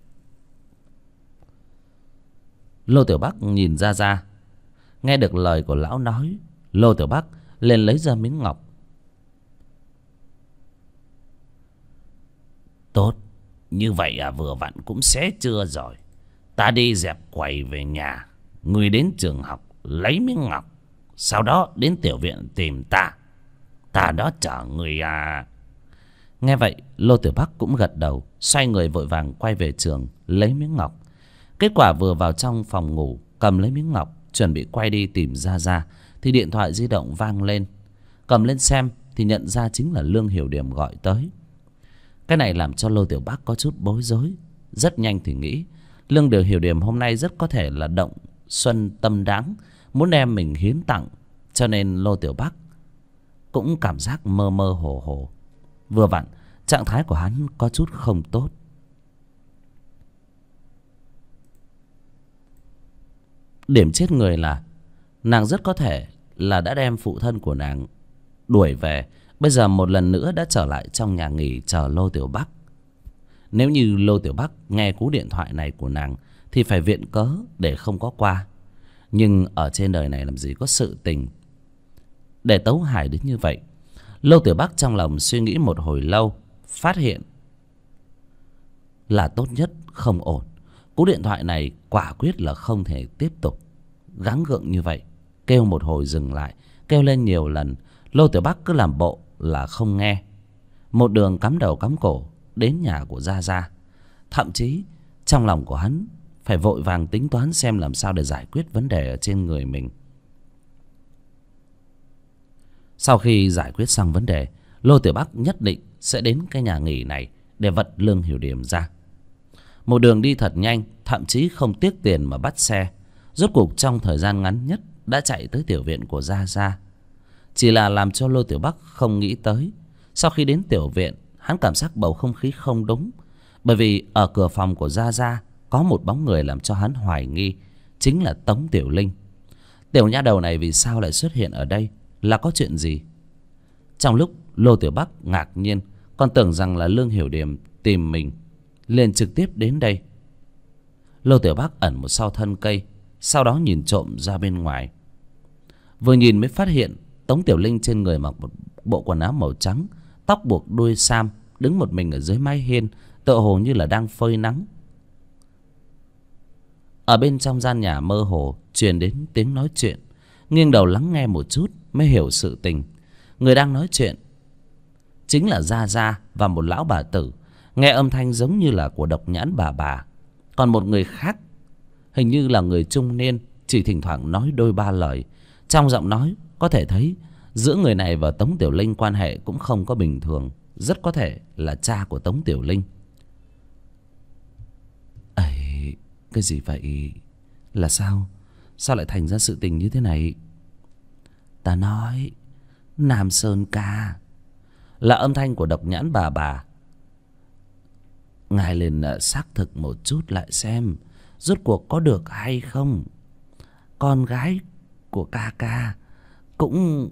Speaker 1: Lô Tiểu Bắc nhìn Gia Gia. Nghe được lời của lão nói, Lô Tiểu Bắc liền lấy ra miếng ngọc. Tốt, như vậy vừa vặn cũng xế trưa rồi. Ta đi dẹp quầy về nhà, người đến trường học lấy miếng ngọc, sau đó đến tiểu viện tìm ta. Ta đó chở người à. Nghe vậy Lô Tiểu Bắc cũng gật đầu, xoay người vội vàng quay về trường lấy miếng ngọc. Kết quả vừa vào trong phòng ngủ, cầm lấy miếng ngọc, chuẩn bị quay đi tìm Gia Gia, thì điện thoại di động vang lên. Cầm lên xem thì nhận ra chính là Lương Hiểu Điểm gọi tới. Cái này làm cho Lô Tiểu Bắc có chút bối rối. Rất nhanh thì nghĩ Lương Hiểu Điểm hôm nay rất có thể là động xuân tâm đáng, muốn đem mình hiến tặng. Cho nên Lô Tiểu Bắc cũng cảm giác mơ mơ hồ hồ. Vừa vặn trạng thái của hắn có chút không tốt. Điểm chết người là nàng rất có thể là đã đem phụ thân của nàng đuổi về, bây giờ một lần nữa đã trở lại trong nhà nghỉ chờ Lô Tiểu Bắc. Nếu như Lô Tiểu Bắc nghe cú điện thoại này của nàng thì phải viện cớ để không có qua. Nhưng ở trên đời này làm gì có sự tình để tấu hài đến như vậy. Lô Tiểu Bắc trong lòng suy nghĩ một hồi lâu, phát hiện là tốt nhất không ổn. Cú điện thoại này quả quyết là không thể tiếp tục gắng gượng như vậy. Kêu một hồi dừng lại, kêu lên nhiều lần, Lô Tiểu Bắc cứ làm bộ là không nghe. Một đường cắm đầu cắm cổ đến nhà của Gia Gia. Thậm chí trong lòng của hắn phải vội vàng tính toán xem làm sao để giải quyết vấn đề ở trên người mình. Sau khi giải quyết xong vấn đề, Lô Tiểu Bắc nhất định sẽ đến cái nhà nghỉ này để vật Lương Hiểu Điểm ra. Một đường đi thật nhanh, thậm chí không tiếc tiền mà bắt xe. Rốt cuộc trong thời gian ngắn nhất đã chạy tới tiểu viện của Gia Gia. Chỉ là làm cho Lô Tiểu Bắc không nghĩ tới, sau khi đến tiểu viện, hắn cảm giác bầu không khí không đúng. Bởi vì ở cửa phòng của Gia Gia có một bóng người làm cho hắn hoài nghi, chính là Tống Tiểu Linh. Tiểu nha đầu này vì sao lại xuất hiện ở đây, là có chuyện gì? Trong lúc Lô Tiểu Bắc ngạc nhiên, còn tưởng rằng là Lương Hiểu Điểm tìm mình, liền trực tiếp đến đây. Lô Tiểu Bắc ẩn một sau thân cây, sau đó nhìn trộm ra bên ngoài. Vừa nhìn mới phát hiện Tống Tiểu Linh trên người mặc một bộ quần áo màu trắng, tóc buộc đuôi sam, đứng một mình ở dưới mái hiên, tựa hồ như là đang phơi nắng. Ở bên trong gian nhà mơ hồ truyền đến tiếng nói chuyện. Nghiêng đầu lắng nghe một chút mới hiểu sự tình. Người đang nói chuyện chính là Gia Gia và một lão bà tử, nghe âm thanh giống như là của Độc Nhãn bà. Còn một người khác hình như là người trung niên, chỉ thỉnh thoảng nói đôi ba lời. Trong giọng nói có thể thấy giữa người này và Tống Tiểu Linh quan hệ cũng không có bình thường, rất có thể là cha của Tống Tiểu Linh. Ấy, cái gì vậy? Là sao? Sao lại thành ra sự tình như thế này? Ta nói Nam Sơn ca, là âm thanh của Độc Nhãn bà. Ngài liền xác thực một chút lại xem rốt cuộc có được hay không. Con gái của ca ca cũng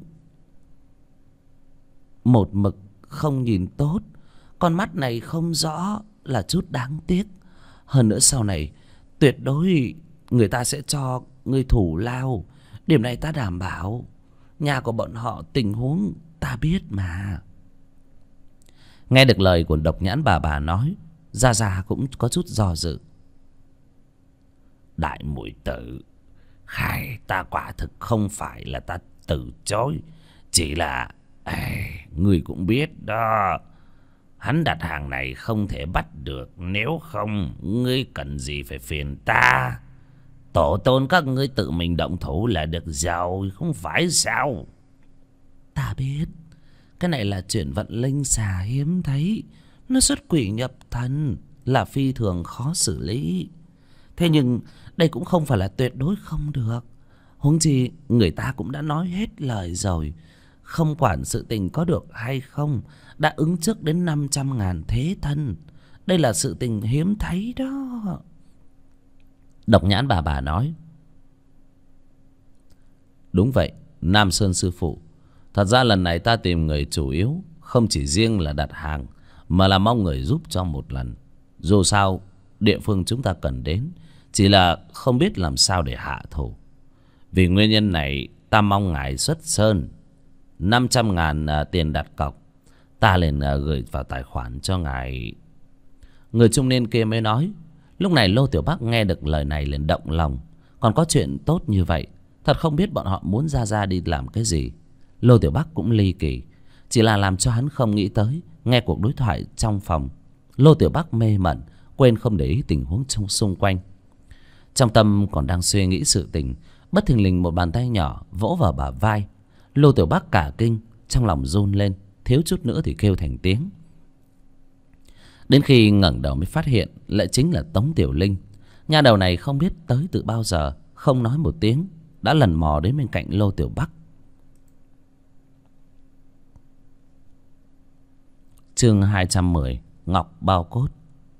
Speaker 1: một mực không nhìn tốt, con mắt này không rõ là chút đáng tiếc. Hơn nữa sau này tuyệt đối người ta sẽ cho người thủ lao, điểm này ta đảm bảo. Nhà của bọn họ tình huống ta biết mà. Nghe được lời của Độc Nhãn bà nói, Gia Gia cũng có chút do dự. Đại muội tử, khai ta quả thực không phải là ta từ chối, chỉ là người cũng biết đó, hắn đặt hàng này không thể bắt được, nếu không ngươi cần gì phải phiền ta. Tổ tôn các ngươi tự mình động thủ là được rồi, không phải sao? Ta biết cái này là chuyện vận linh xà hiếm thấy, nó xuất quỷ nhập thần, là phi thường khó xử lý. Thế nhưng đây cũng không phải là tuyệt đối không được. Huống chi người ta cũng đã nói hết lời rồi, không quản sự tình có được hay không, đã ứng trước đến 500.000 thế thân. Đây là sự tình hiếm thấy đó. Độc Nhãn bà nói. Đúng vậy, Nam Sơn sư phụ, thật ra lần này ta tìm người chủ yếu không chỉ riêng là đặt hàng, mà là mong người giúp cho một lần. Dù sao địa phương chúng ta cần đến, chỉ là không biết làm sao để hạ thủ. Vì nguyên nhân này ta mong ngài xuất sơn 500.000 tiền đặt cọc, ta liền gửi vào tài khoản cho ngài. Người trung niên kia mới nói. Lúc này Lô Tiểu Bắc nghe được lời này liền động lòng. Còn có chuyện tốt như vậy, thật không biết bọn họ muốn Gia đi làm cái gì. Lô Tiểu Bắc cũng ly kỳ, chỉ là làm cho hắn không nghĩ tới. Nghe cuộc đối thoại trong phòng, Lô Tiểu Bắc mê mẩn, quên không để ý tình huống trong xung quanh. Trong tâm còn đang suy nghĩ sự tình, bất thình lình một bàn tay nhỏ vỗ vào bả vai. Lô Tiểu Bắc cả kinh, trong lòng run lên, thiếu chút nữa thì kêu thành tiếng. Đến khi ngẩng đầu mới phát hiện lại chính là Tống Tiểu Linh. Nhà đầu này không biết tới từ bao giờ, không nói một tiếng đã lần mò đến bên cạnh Lô Tiểu Bắc. Chương 210, Ngọc Bao Cốt.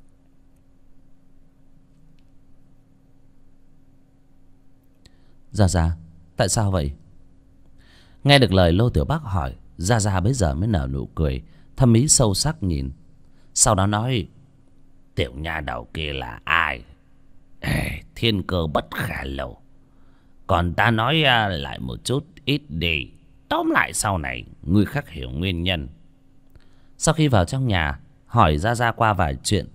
Speaker 1: Gia, tại sao vậy? Nghe được lời Lô Tiểu Bắc hỏi, Gia bấy giờ mới nở nụ cười, thâm ý sâu sắc nhìn. Sau đó nói, tiểu nha đầu kia là ai? Thiên cơ bất khả lộ. Còn ta nói lại một chút ít đi. Tóm lại sau này người khác hiểu nguyên nhân. Sau khi vào trong nhà, hỏi Gia qua vài chuyện.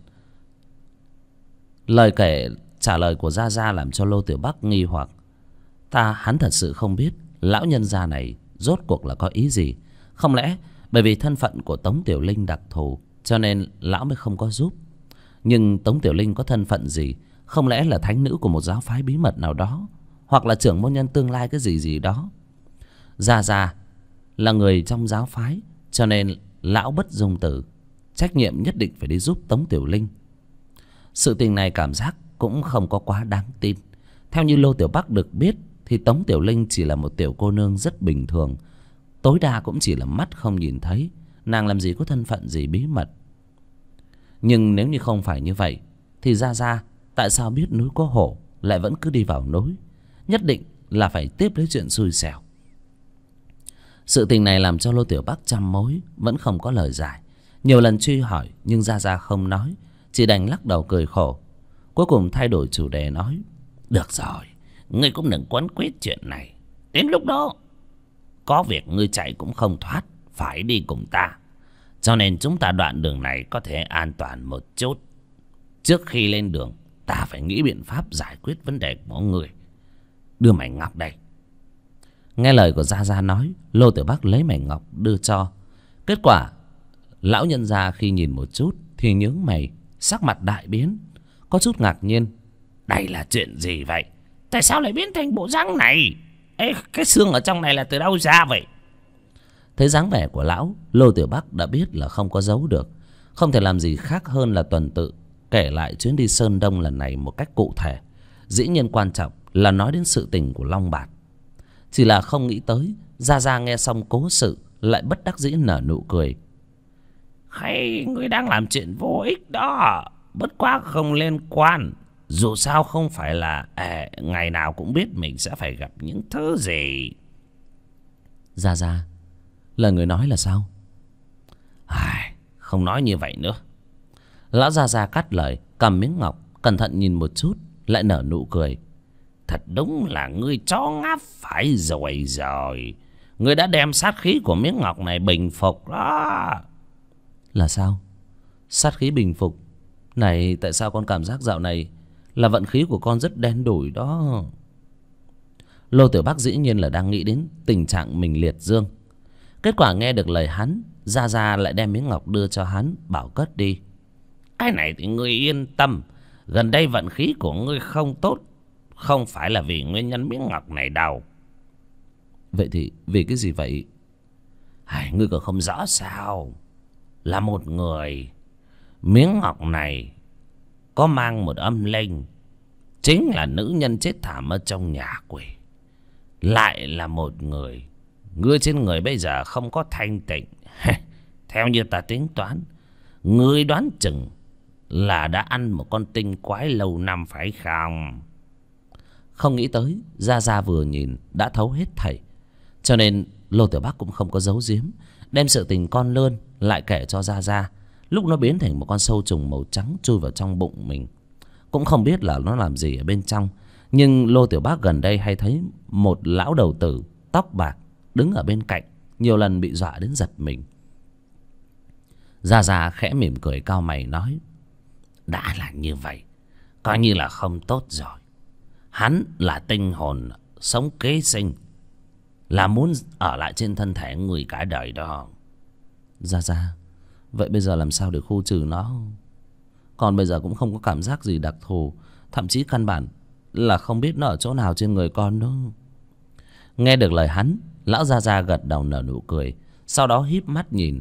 Speaker 1: Lời kể trả lời của Gia làm cho Lô Tiểu Bắc nghi hoặc. Hắn thật sự không biết lão nhân gia này rốt cuộc là có ý gì. Không lẽ bởi vì thân phận của Tống Tiểu Linh đặc thù cho nên lão mới không có giúp? Nhưng Tống Tiểu Linh có thân phận gì Không lẽ là thánh nữ của một giáo phái bí mật nào đó, hoặc là trưởng môn nhân tương lai cái gì gì đó. Gia Gia là người trong giáo phái, cho nên lão bất dung tử, trách nhiệm nhất định phải đi giúp Tống Tiểu Linh. Sự tình này cảm giác cũng không có quá đáng tin. Theo như Lô Tiểu Bắc được biết thì Tống Tiểu Linh chỉ là một tiểu cô nương rất bình thường, tối đa cũng chỉ là mắt không nhìn thấy, nàng làm gì có thân phận gì bí mật. Nhưng nếu như không phải như vậy thì Gia Gia tại sao biết núi có hổ lại vẫn cứ đi vào núi? Nhất định là phải tiếp lấy chuyện xui xẻo. Sự tình này làm cho Lô Tiểu Bắc trăm mối, vẫn không có lời giải. Nhiều lần truy hỏi nhưng Gia Gia không nói, chỉ đành lắc đầu cười khổ. Cuối cùng thay đổi chủ đề nói: được rồi, ngươi cũng đừng quấn quýt chuyện này. Đến lúc đó có việc ngươi chạy cũng không thoát, phải đi cùng ta. Cho nên chúng ta đoạn đường này có thể an toàn một chút. Trước khi lên đường, ta phải nghĩ biện pháp giải quyết vấn đề của người. Đưa mảnh ngọc đây. Nghe lời của Gia Gia nói, Lô Tiểu Bắc lấy mảnh ngọc đưa cho. Kết quả lão nhân gia khi nhìn một chút thì nhướng mày, sắc mặt đại biến, có chút ngạc nhiên. Đây là chuyện gì vậy? Tại sao lại biến thành bộ dáng này? Ê, cái xương ở trong này là từ đâu ra vậy? Thấy dáng vẻ của lão, Lô Tiểu Bắc đã biết là không có giấu được, không thể làm gì khác hơn là tuần tự kể lại chuyến đi Sơn Đông lần này một cách cụ thể. Dĩ nhiên quan trọng là nói đến sự tình của Long Bạt. Chỉ là không nghĩ tới Gia Gia nghe xong cố sự lại bất đắc dĩ nở nụ cười. Hay ngươi đang làm chuyện vô ích đó, bất quá không liên quan. Dù sao không phải là ngày nào cũng biết mình sẽ phải gặp những thứ gì. Gia Gia, lời người nói là sao? Không nói như vậy nữa. Lão Gia Gia cắt lời, cầm miếng ngọc cẩn thận nhìn một chút, lại nở nụ cười. Thật đúng là ngươi chó ngáp phải rồi. Ngươi đã đem sát khí của miếng ngọc này bình phục đó. Là sao? Sát khí bình phục? Này, tại sao con cảm giác dạo này là vận khí của con rất đen đủi đó. Lô Tiểu Bắc dĩ nhiên là đang nghĩ đến tình trạng mình liệt dương. Kết quả nghe được lời hắn, Gia Gia lại đem miếng ngọc đưa cho hắn, bảo cất đi. Cái này thì ngươi yên tâm, gần đây vận khí của ngươi không tốt, không phải là vì nguyên nhân miếng ngọc này đâu. Vậy thì vì cái gì vậy? Ngươi còn không rõ sao? Là một người, miếng ngọc này có mang một âm linh, chính là nữ nhân chết thảm ở trong nhà quỷ. Lại là một người, ngươi trên người bây giờ không có thanh tịnh. Theo như ta tính toán, ngươi đoán chừng là đã ăn một con tinh quái lâu năm phải không? Không nghĩ tới Gia Gia vừa nhìn đã thấu hết thảy, cho nên Lô Tiểu Bắc cũng không có giấu giếm, đem sự tình con lươn lại kể cho Gia Gia. Lúc nó biến thành một con sâu trùng màu trắng chui vào trong bụng mình, cũng không biết là nó làm gì ở bên trong. Nhưng Lô Tiểu Bắc gần đây hay thấy một lão đầu tử tóc bạc đứng ở bên cạnh, nhiều lần bị dọa đến giật mình. Gia Gia khẽ mỉm cười cau mày nói: đã là như vậy, coi như là không tốt rồi. Hắn là tinh hồn sống kế sinh, là muốn ở lại trên thân thể người cả đời đó. Gia Gia, vậy bây giờ làm sao để khu trừ nó? Còn bây giờ cũng không có cảm giác gì đặc thù, thậm chí căn bản là không biết nó ở chỗ nào trên người con nữa. Nghe được lời hắn, lão Gia Gia gật đầu nở nụ cười, sau đó híp mắt nhìn.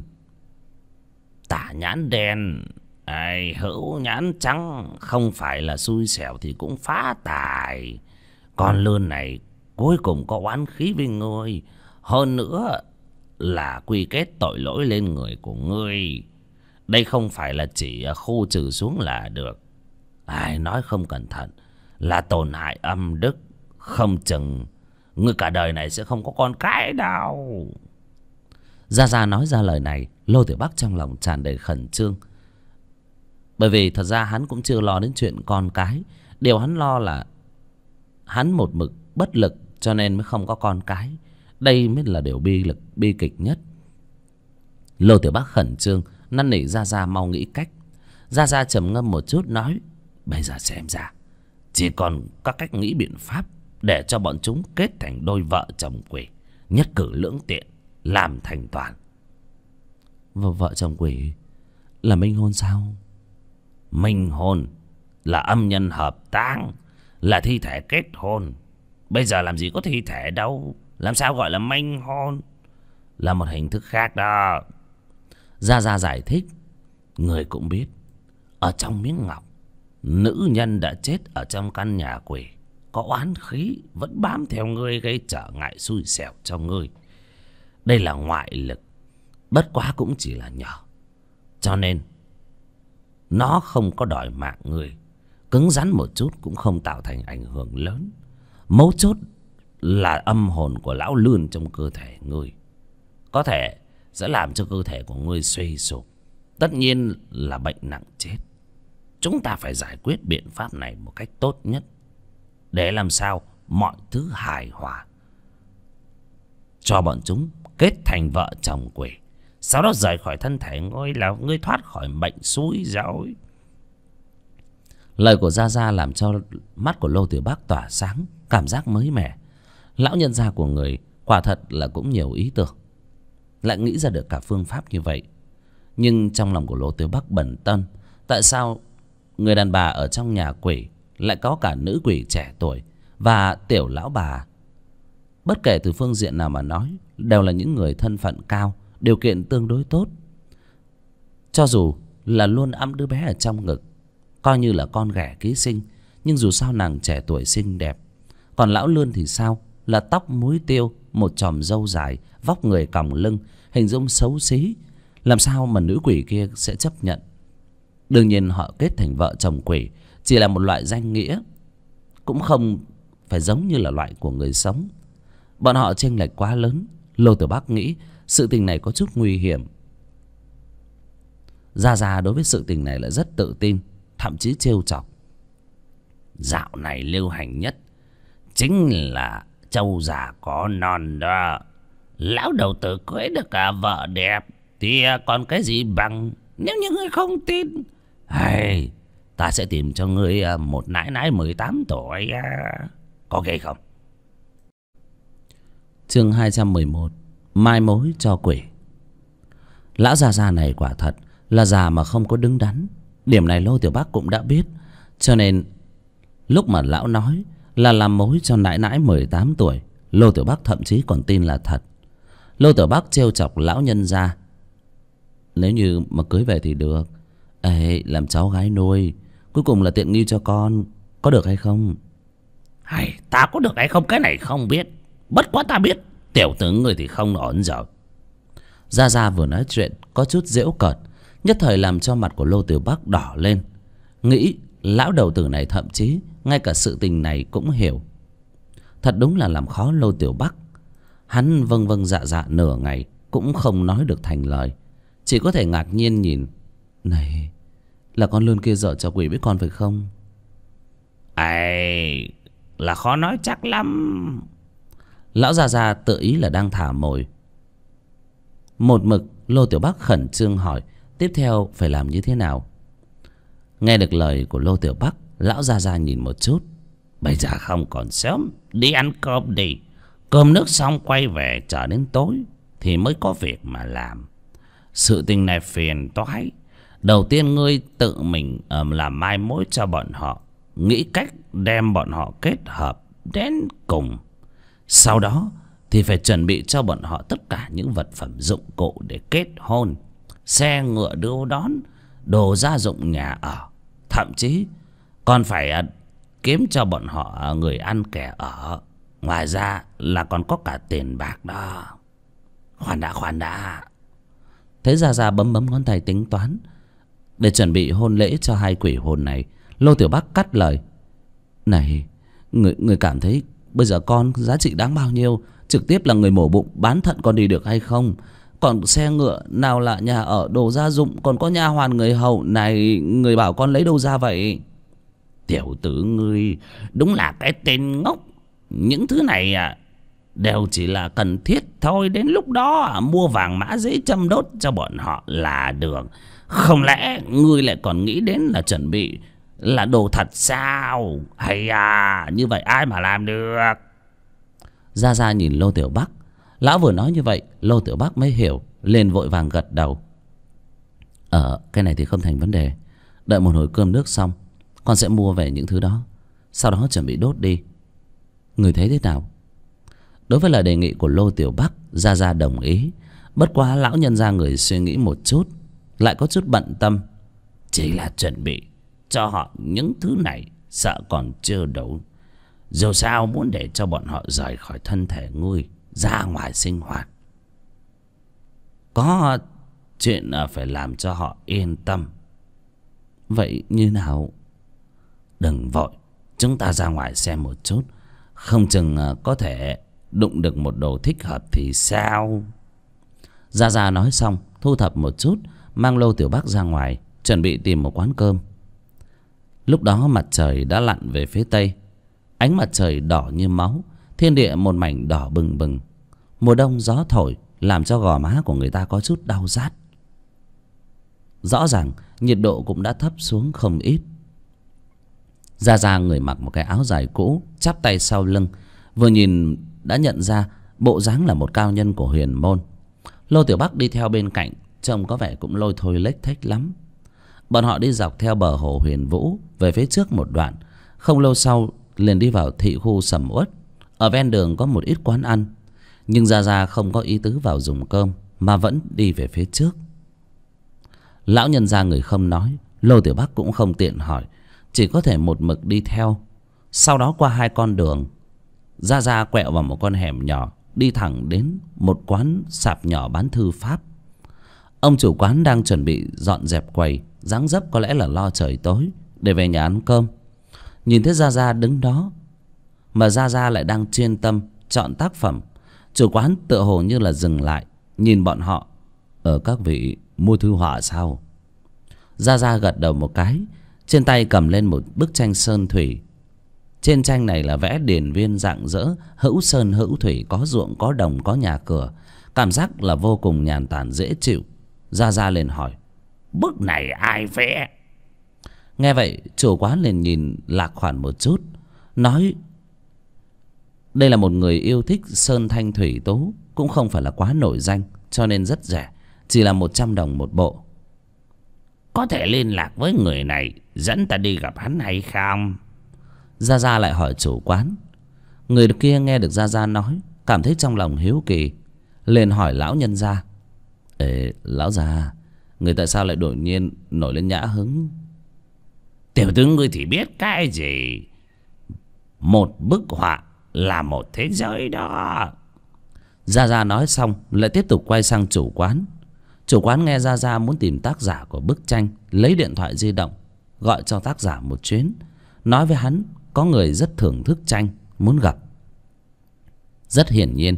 Speaker 1: Tả nhãn đen, hữu nhãn trắng, không phải là xui xẻo thì cũng phá tài. Con lươn này cuối cùng có oán khí với ngươi, hơn nữa là quy kết tội lỗi lên người của ngươi. Đây không phải là chỉ khu trừ xuống là được. Nói không cẩn thận là tổn hại âm đức, không chừng ngươi cả đời này sẽ không có con cái đâu. Gia Gia nói ra lời này, Lô Tiểu Bắc trong lòng tràn đầy khẩn trương. Bởi vì thật ra hắn cũng chưa lo đến chuyện con cái. Điều hắn lo là hắn một mực bất lực, cho nên mới không có con cái. Đây mới là điều bi kịch nhất. Lô Tiểu Bắc khẩn trương năn nỉ Gia Gia mau nghĩ cách. Gia Gia trầm ngâm một chút nói: bây giờ xem ra chỉ còn có cách nghĩ biện pháp để cho bọn chúng kết thành đôi vợ chồng quỷ, nhất cử lưỡng tiện, làm thành toàn. Vợ chồng quỷ là minh hôn sao? Minh hôn
Speaker 2: là âm nhân hợp táng, là thi thể kết hôn. Bây giờ làm gì có thi thể đâu, làm sao gọi là minh hôn? Là một hình thức khác đó.
Speaker 1: Gia Gia giải thích.
Speaker 2: Người cũng biết, ở trong miếng ngọc, nữ nhân đã chết ở trong căn nhà quỷ, có oán khí vẫn bám theo ngươi, gây trở ngại xui xẻo cho ngươi. Đây là ngoại lực, bất quá cũng chỉ là nhỏ, cho nên nó không có đòi mạng ngươi. Cứng rắn một chút cũng không tạo thành ảnh hưởng lớn. Mấu chốt là âm hồn của lão lươn trong cơ thể ngươi có thể sẽ làm cho cơ thể của ngươi suy sụp, tất nhiên là bệnh nặng chết. Chúng ta phải giải quyết biện pháp này một cách tốt nhất, để làm sao mọi thứ hài hòa, cho bọn chúng kết thành vợ chồng quỷ, sau đó rời khỏi thân thể ngươi là ngươi thoát khỏi bệnh xúi rồi.
Speaker 1: Lời của Gia Gia làm cho mắt của Lô Tiểu Bác tỏa sáng, cảm giác mới mẻ. Lão nhân gia của người quả thật là cũng nhiều ý tưởng, lại nghĩ ra được cả phương pháp như vậy. Nhưng trong lòng của Lô Tiểu Bác bần tân, tại sao người đàn bà ở trong nhà quỷ lại có cả nữ quỷ trẻ tuổi và tiểu lão bà? Bất kể từ phương diện nào mà nói, đều là những người thân phận cao, điều kiện tương đối tốt. Cho dù là luôn ẵm đứa bé ở trong ngực, coi như là con ghẻ ký sinh, nhưng dù sao nàng trẻ tuổi xinh đẹp. Còn lão lươn thì sao? Là tóc muối tiêu, một chòm râu dài, vóc người còng lưng, hình dung xấu xí. Làm sao mà nữ quỷ kia sẽ chấp nhận? Đương nhiên họ kết thành vợ chồng quỷ chỉ là một loại danh nghĩa, cũng không phải giống như là loại của người sống. Bọn họ chênh lệch quá lớn. Lô Tiểu Bác nghĩ sự tình này có chút nguy hiểm. Gia Gia đối với sự tình này là rất tự tin, thậm chí trêu chọc.
Speaker 2: Dạo này lưu hành nhất chính là trâu già có non đó. Lão đầu tử cưới được cả vợ đẹp thì còn cái gì bằng. Nếu như ngươi không tin, hay ta sẽ tìm cho ngươi một nãi nãi 18 tuổi. Có ghê không?
Speaker 1: Chương 211. Mai mối cho quỷ. Lão Gia Gia này quả thật là già mà không có đứng đắn. Điểm này Lô Tiểu Bác cũng đã biết, cho nên lúc mà lão nói là làm mối cho nãi nãi 18 tuổi, Lô Tiểu Bác thậm chí còn tin là thật. Lô Tiểu Bác trêu chọc lão nhân gia. Nếu như mà cưới về thì được, ê, làm cháu gái nuôi, cuối cùng là tiện nghi cho con, có được hay không?
Speaker 2: Hay ta có được hay không cái này không biết, bất quá ta biết tiểu tử người thì không ổn rồi.
Speaker 1: Gia Gia vừa nói chuyện có chút giễu cợt, nhất thời làm cho mặt của Lô Tiểu Bác đỏ lên. Nghĩ lão đầu tử này thậm chí ngay cả sự tình này cũng hiểu. Thật đúng là làm khó Lô Tiểu Bác. Hắn vâng vâng dạ dạ nửa ngày cũng không nói được thành lời, chỉ có thể ngạc nhiên nhìn. Này, là con lươn kia dợ cho quỷ với con phải không?
Speaker 2: Ấy, là khó nói chắc lắm.
Speaker 1: Lão Gia Gia tự ý là đang thả mồi. Một mực Lô Tiểu Bác khẩn trương hỏi tiếp theo phải làm như thế nào. Nghe được lời của Lô Tiểu Bác, lão Gia Gia nhìn một chút.
Speaker 2: Bây giờ không còn sớm, đi ăn cơm đi. Cơm nước xong quay về chờ đến tối thì mới có việc mà làm. Sự tình này phiền toái. Đầu tiên ngươi tự mình làm mai mối cho bọn họ, nghĩ cách đem bọn họ kết hợp đến cùng. Sau đó thì phải chuẩn bị cho bọn họ tất cả những vật phẩm dụng cụ để kết hôn, xe ngựa đưa đón, đồ gia dụng nhà ở, thậm chí còn phải kiếm cho bọn họ người ăn kẻ ở. Ngoài ra là còn có cả tiền bạc đó. Khoan đã.
Speaker 1: Thế Gia Gia bấm bấm ngón tay tính toán. Để chuẩn bị hôn lễ cho hai quỷ hồn này, Lô Tiểu Bác cắt lời. Này, người cảm thấy bây giờ con giá trị đáng bao nhiêu? Trực tiếp là người mổ bụng bán thận con đi được hay không? Còn xe ngựa, nào là nhà ở, đồ gia dụng, còn có nha hoàn người hầu này, người bảo con lấy đâu ra vậy?
Speaker 2: Tiểu tử ngươi đúng là cái tên ngốc. Những thứ này đều chỉ là cần thiết thôi. Đến lúc đó mua vàng mã giấy châm đốt cho bọn họ là được. Không lẽ ngươi lại còn nghĩ đến là chuẩn bị là đồ thật sao? Hay như vậy ai mà làm được?
Speaker 1: Gia Gia nhìn Lô Tiểu Bác. Lão vừa nói như vậy Lô Tiểu Bác mới hiểu, liền vội vàng gật đầu. Cái này thì không thành vấn đề. Đợi một hồi cơm nước xong, Con sẽ mua về những thứ đó, sau đó chuẩn bị đốt đi. Người thấy thế nào? Đối với lời đề nghị của Lô Tiểu Bắc, Gia Gia đồng ý. Bất quá lão nhân gia người suy nghĩ một chút, lại có chút bận tâm.
Speaker 2: Chỉ là chuẩn bị cho họ những thứ này sợ còn chưa đủ. Dù sao muốn để cho bọn họ rời khỏi thân thể ngươi, ra ngoài sinh hoạt. Có chuyện phải làm cho họ yên tâm.
Speaker 1: Vậy như nào?
Speaker 2: Đừng vội, chúng ta ra ngoài xem một chút. Không chừng có thể đụng được một đồ thích hợp thì sao?
Speaker 1: Gia Gia nói xong, thu thập một chút, mang Lô Tiểu Bắc ra ngoài, chuẩn bị tìm một quán cơm. Lúc đó mặt trời đã lặn về phía tây. Ánh mặt trời đỏ như máu, thiên địa một mảnh đỏ bừng bừng. Mùa đông gió thổi làm cho gò má của người ta có chút đau rát. Rõ ràng nhiệt độ cũng đã thấp xuống không ít. Gia Gia người mặc một cái áo dài cũ, chắp tay sau lưng, vừa nhìn đã nhận ra bộ dáng là một cao nhân của huyền môn. Lô Tiểu Bắc đi theo bên cạnh, trông có vẻ cũng lôi thôi lếch thếch lắm. Bọn họ đi dọc theo bờ hồ Huyền Vũ về phía trước một đoạn, không lâu sau liền đi vào thị khu sầm uất. Ở ven đường có một ít quán ăn, nhưng Gia Gia không có ý tứ vào dùng cơm, mà vẫn đi về phía trước. Lão nhân gia người không nói, Lô Tiểu Bắc cũng không tiện hỏi, chỉ có thể một mực đi theo. Sau đó qua hai con đường, Gia Gia quẹo vào một con hẻm nhỏ, đi thẳng đến một quán sạp nhỏ bán thư pháp. Ông chủ quán đang chuẩn bị dọn dẹp quầy, dáng dấp có lẽ là lo trời tối để về nhà ăn cơm. Nhìn thấy Gia Gia đứng đó, mà Gia Gia lại đang chuyên tâm chọn tác phẩm, chủ quán tựa hồ như là dừng lại, nhìn bọn họ. Các vị mua thư họa sao? Gia Gia gật đầu một cái, trên tay cầm lên một bức tranh sơn thủy. Trên tranh này là vẽ điền viên rạng rỡ, hữu sơn hữu thủy, có ruộng có đồng có nhà cửa, cảm giác là vô cùng nhàn tản dễ chịu. Gia Gia liền hỏi,
Speaker 2: bức này ai vẽ?
Speaker 1: Nghe vậy chủ quán liền nhìn lạc khoản một chút, nói đây là một người yêu thích sơn thanh thủy tú, cũng không phải là quá nổi danh, cho nên rất rẻ, chỉ là 100 đồng một bộ.
Speaker 2: Có thể liên lạc với người này, dẫn ta đi gặp hắn hay không?
Speaker 1: Gia Gia lại hỏi chủ quán. Người kia nghe được Gia Gia nói, cảm thấy trong lòng hiếu kỳ, liền hỏi lão nhân gia. Lão già, người tại sao lại đột nhiên nổi lên nhã hứng?
Speaker 2: Tiểu tướng ngươi thì biết cái gì? Một bức họa là một thế giới đó.
Speaker 1: Gia Gia nói xong lại tiếp tục quay sang chủ quán. Chủ quán nghe Gia Gia muốn tìm tác giả của bức tranh, lấy điện thoại di động gọi cho tác giả một chuyến, nói với hắn có người rất thưởng thức tranh, muốn gặp. Rất hiển nhiên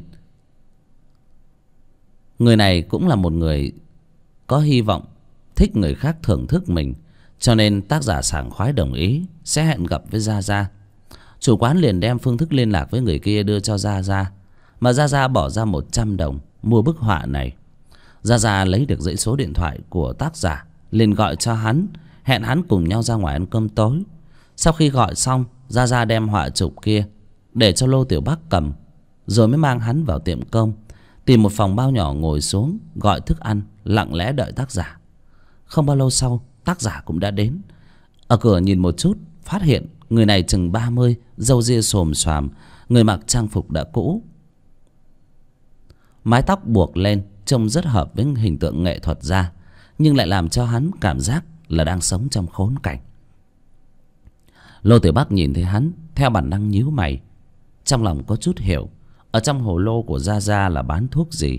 Speaker 1: người này cũng là một người có hy vọng thích người khác thưởng thức mình, cho nên tác giả sảng khoái đồng ý sẽ hẹn gặp với Gia Gia. Chủ quán liền đem phương thức liên lạc với người kia đưa cho Gia Gia, mà Gia Gia bỏ ra 100 đồng mua bức họa này. Gia Gia lấy được dãy số điện thoại của tác giả, liền gọi cho hắn, hẹn hắn cùng nhau ra ngoài ăn cơm tối. Sau khi gọi xong, Gia Gia đem họa chụp kia để cho Lô Tiểu Bắc cầm, rồi mới mang hắn vào tiệm cơm, tìm một phòng bao nhỏ ngồi xuống, gọi thức ăn, lặng lẽ đợi tác giả. Không bao lâu sau, tác giả cũng đã đến. Ở cửa nhìn một chút, phát hiện người này chừng 30, râu ria xồm xoàm, người mặc trang phục đã cũ, mái tóc buộc lên, trông rất hợp với hình tượng nghệ thuật gia, nhưng lại làm cho hắn cảm giác là đang sống trong khốn cảnh. Lô Tiểu Bắc nhìn thấy hắn, theo bản năng nhíu mày, trong lòng có chút hiểu ở trong hồ lô của Gia Gia là bán thuốc gì.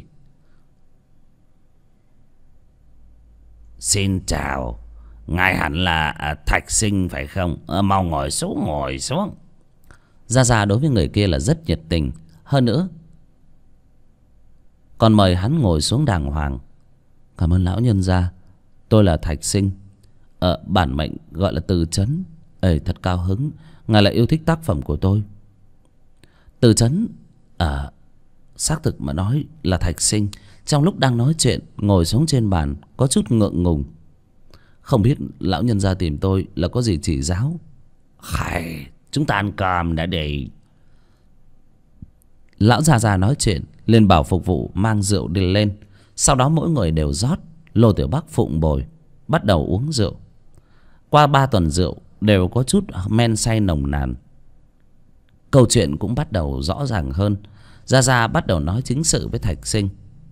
Speaker 2: Xin chào, ngài hẳn là Thạch Sinh phải không? Mau ngồi xuống, ngồi xuống.
Speaker 1: Gia Gia đối với người kia là rất nhiệt tình, hơn nữa còn mời hắn ngồi xuống đàng hoàng. Cảm ơn lão nhân gia, tôi là Thạch Sinh, bản mệnh gọi là Từ Chấn. Thật cao hứng ngài lại yêu thích tác phẩm của tôi. Từ Chấn xác thực mà nói là Thạch Sinh, trong lúc đang nói chuyện ngồi xuống trên bàn, có chút ngượng ngùng. Không biết lão nhân gia tìm tôi là có gì chỉ giáo?
Speaker 2: Khải, chúng ta ăn cơm đã đi.
Speaker 1: Lão Gia Gia nói chuyện liền bảo phục vụ mang rượu đi lên. Sau đó mỗi người đều rót. Lô Tiểu Bắc phụng bồi, bắt đầu uống rượu. Qua 3 tuần rượu, đều có chút men say nồng nàn. Câu chuyện cũng bắt đầu rõ ràng hơn. Gia Gia bắt đầu nói chính sự với Thạch Sinh.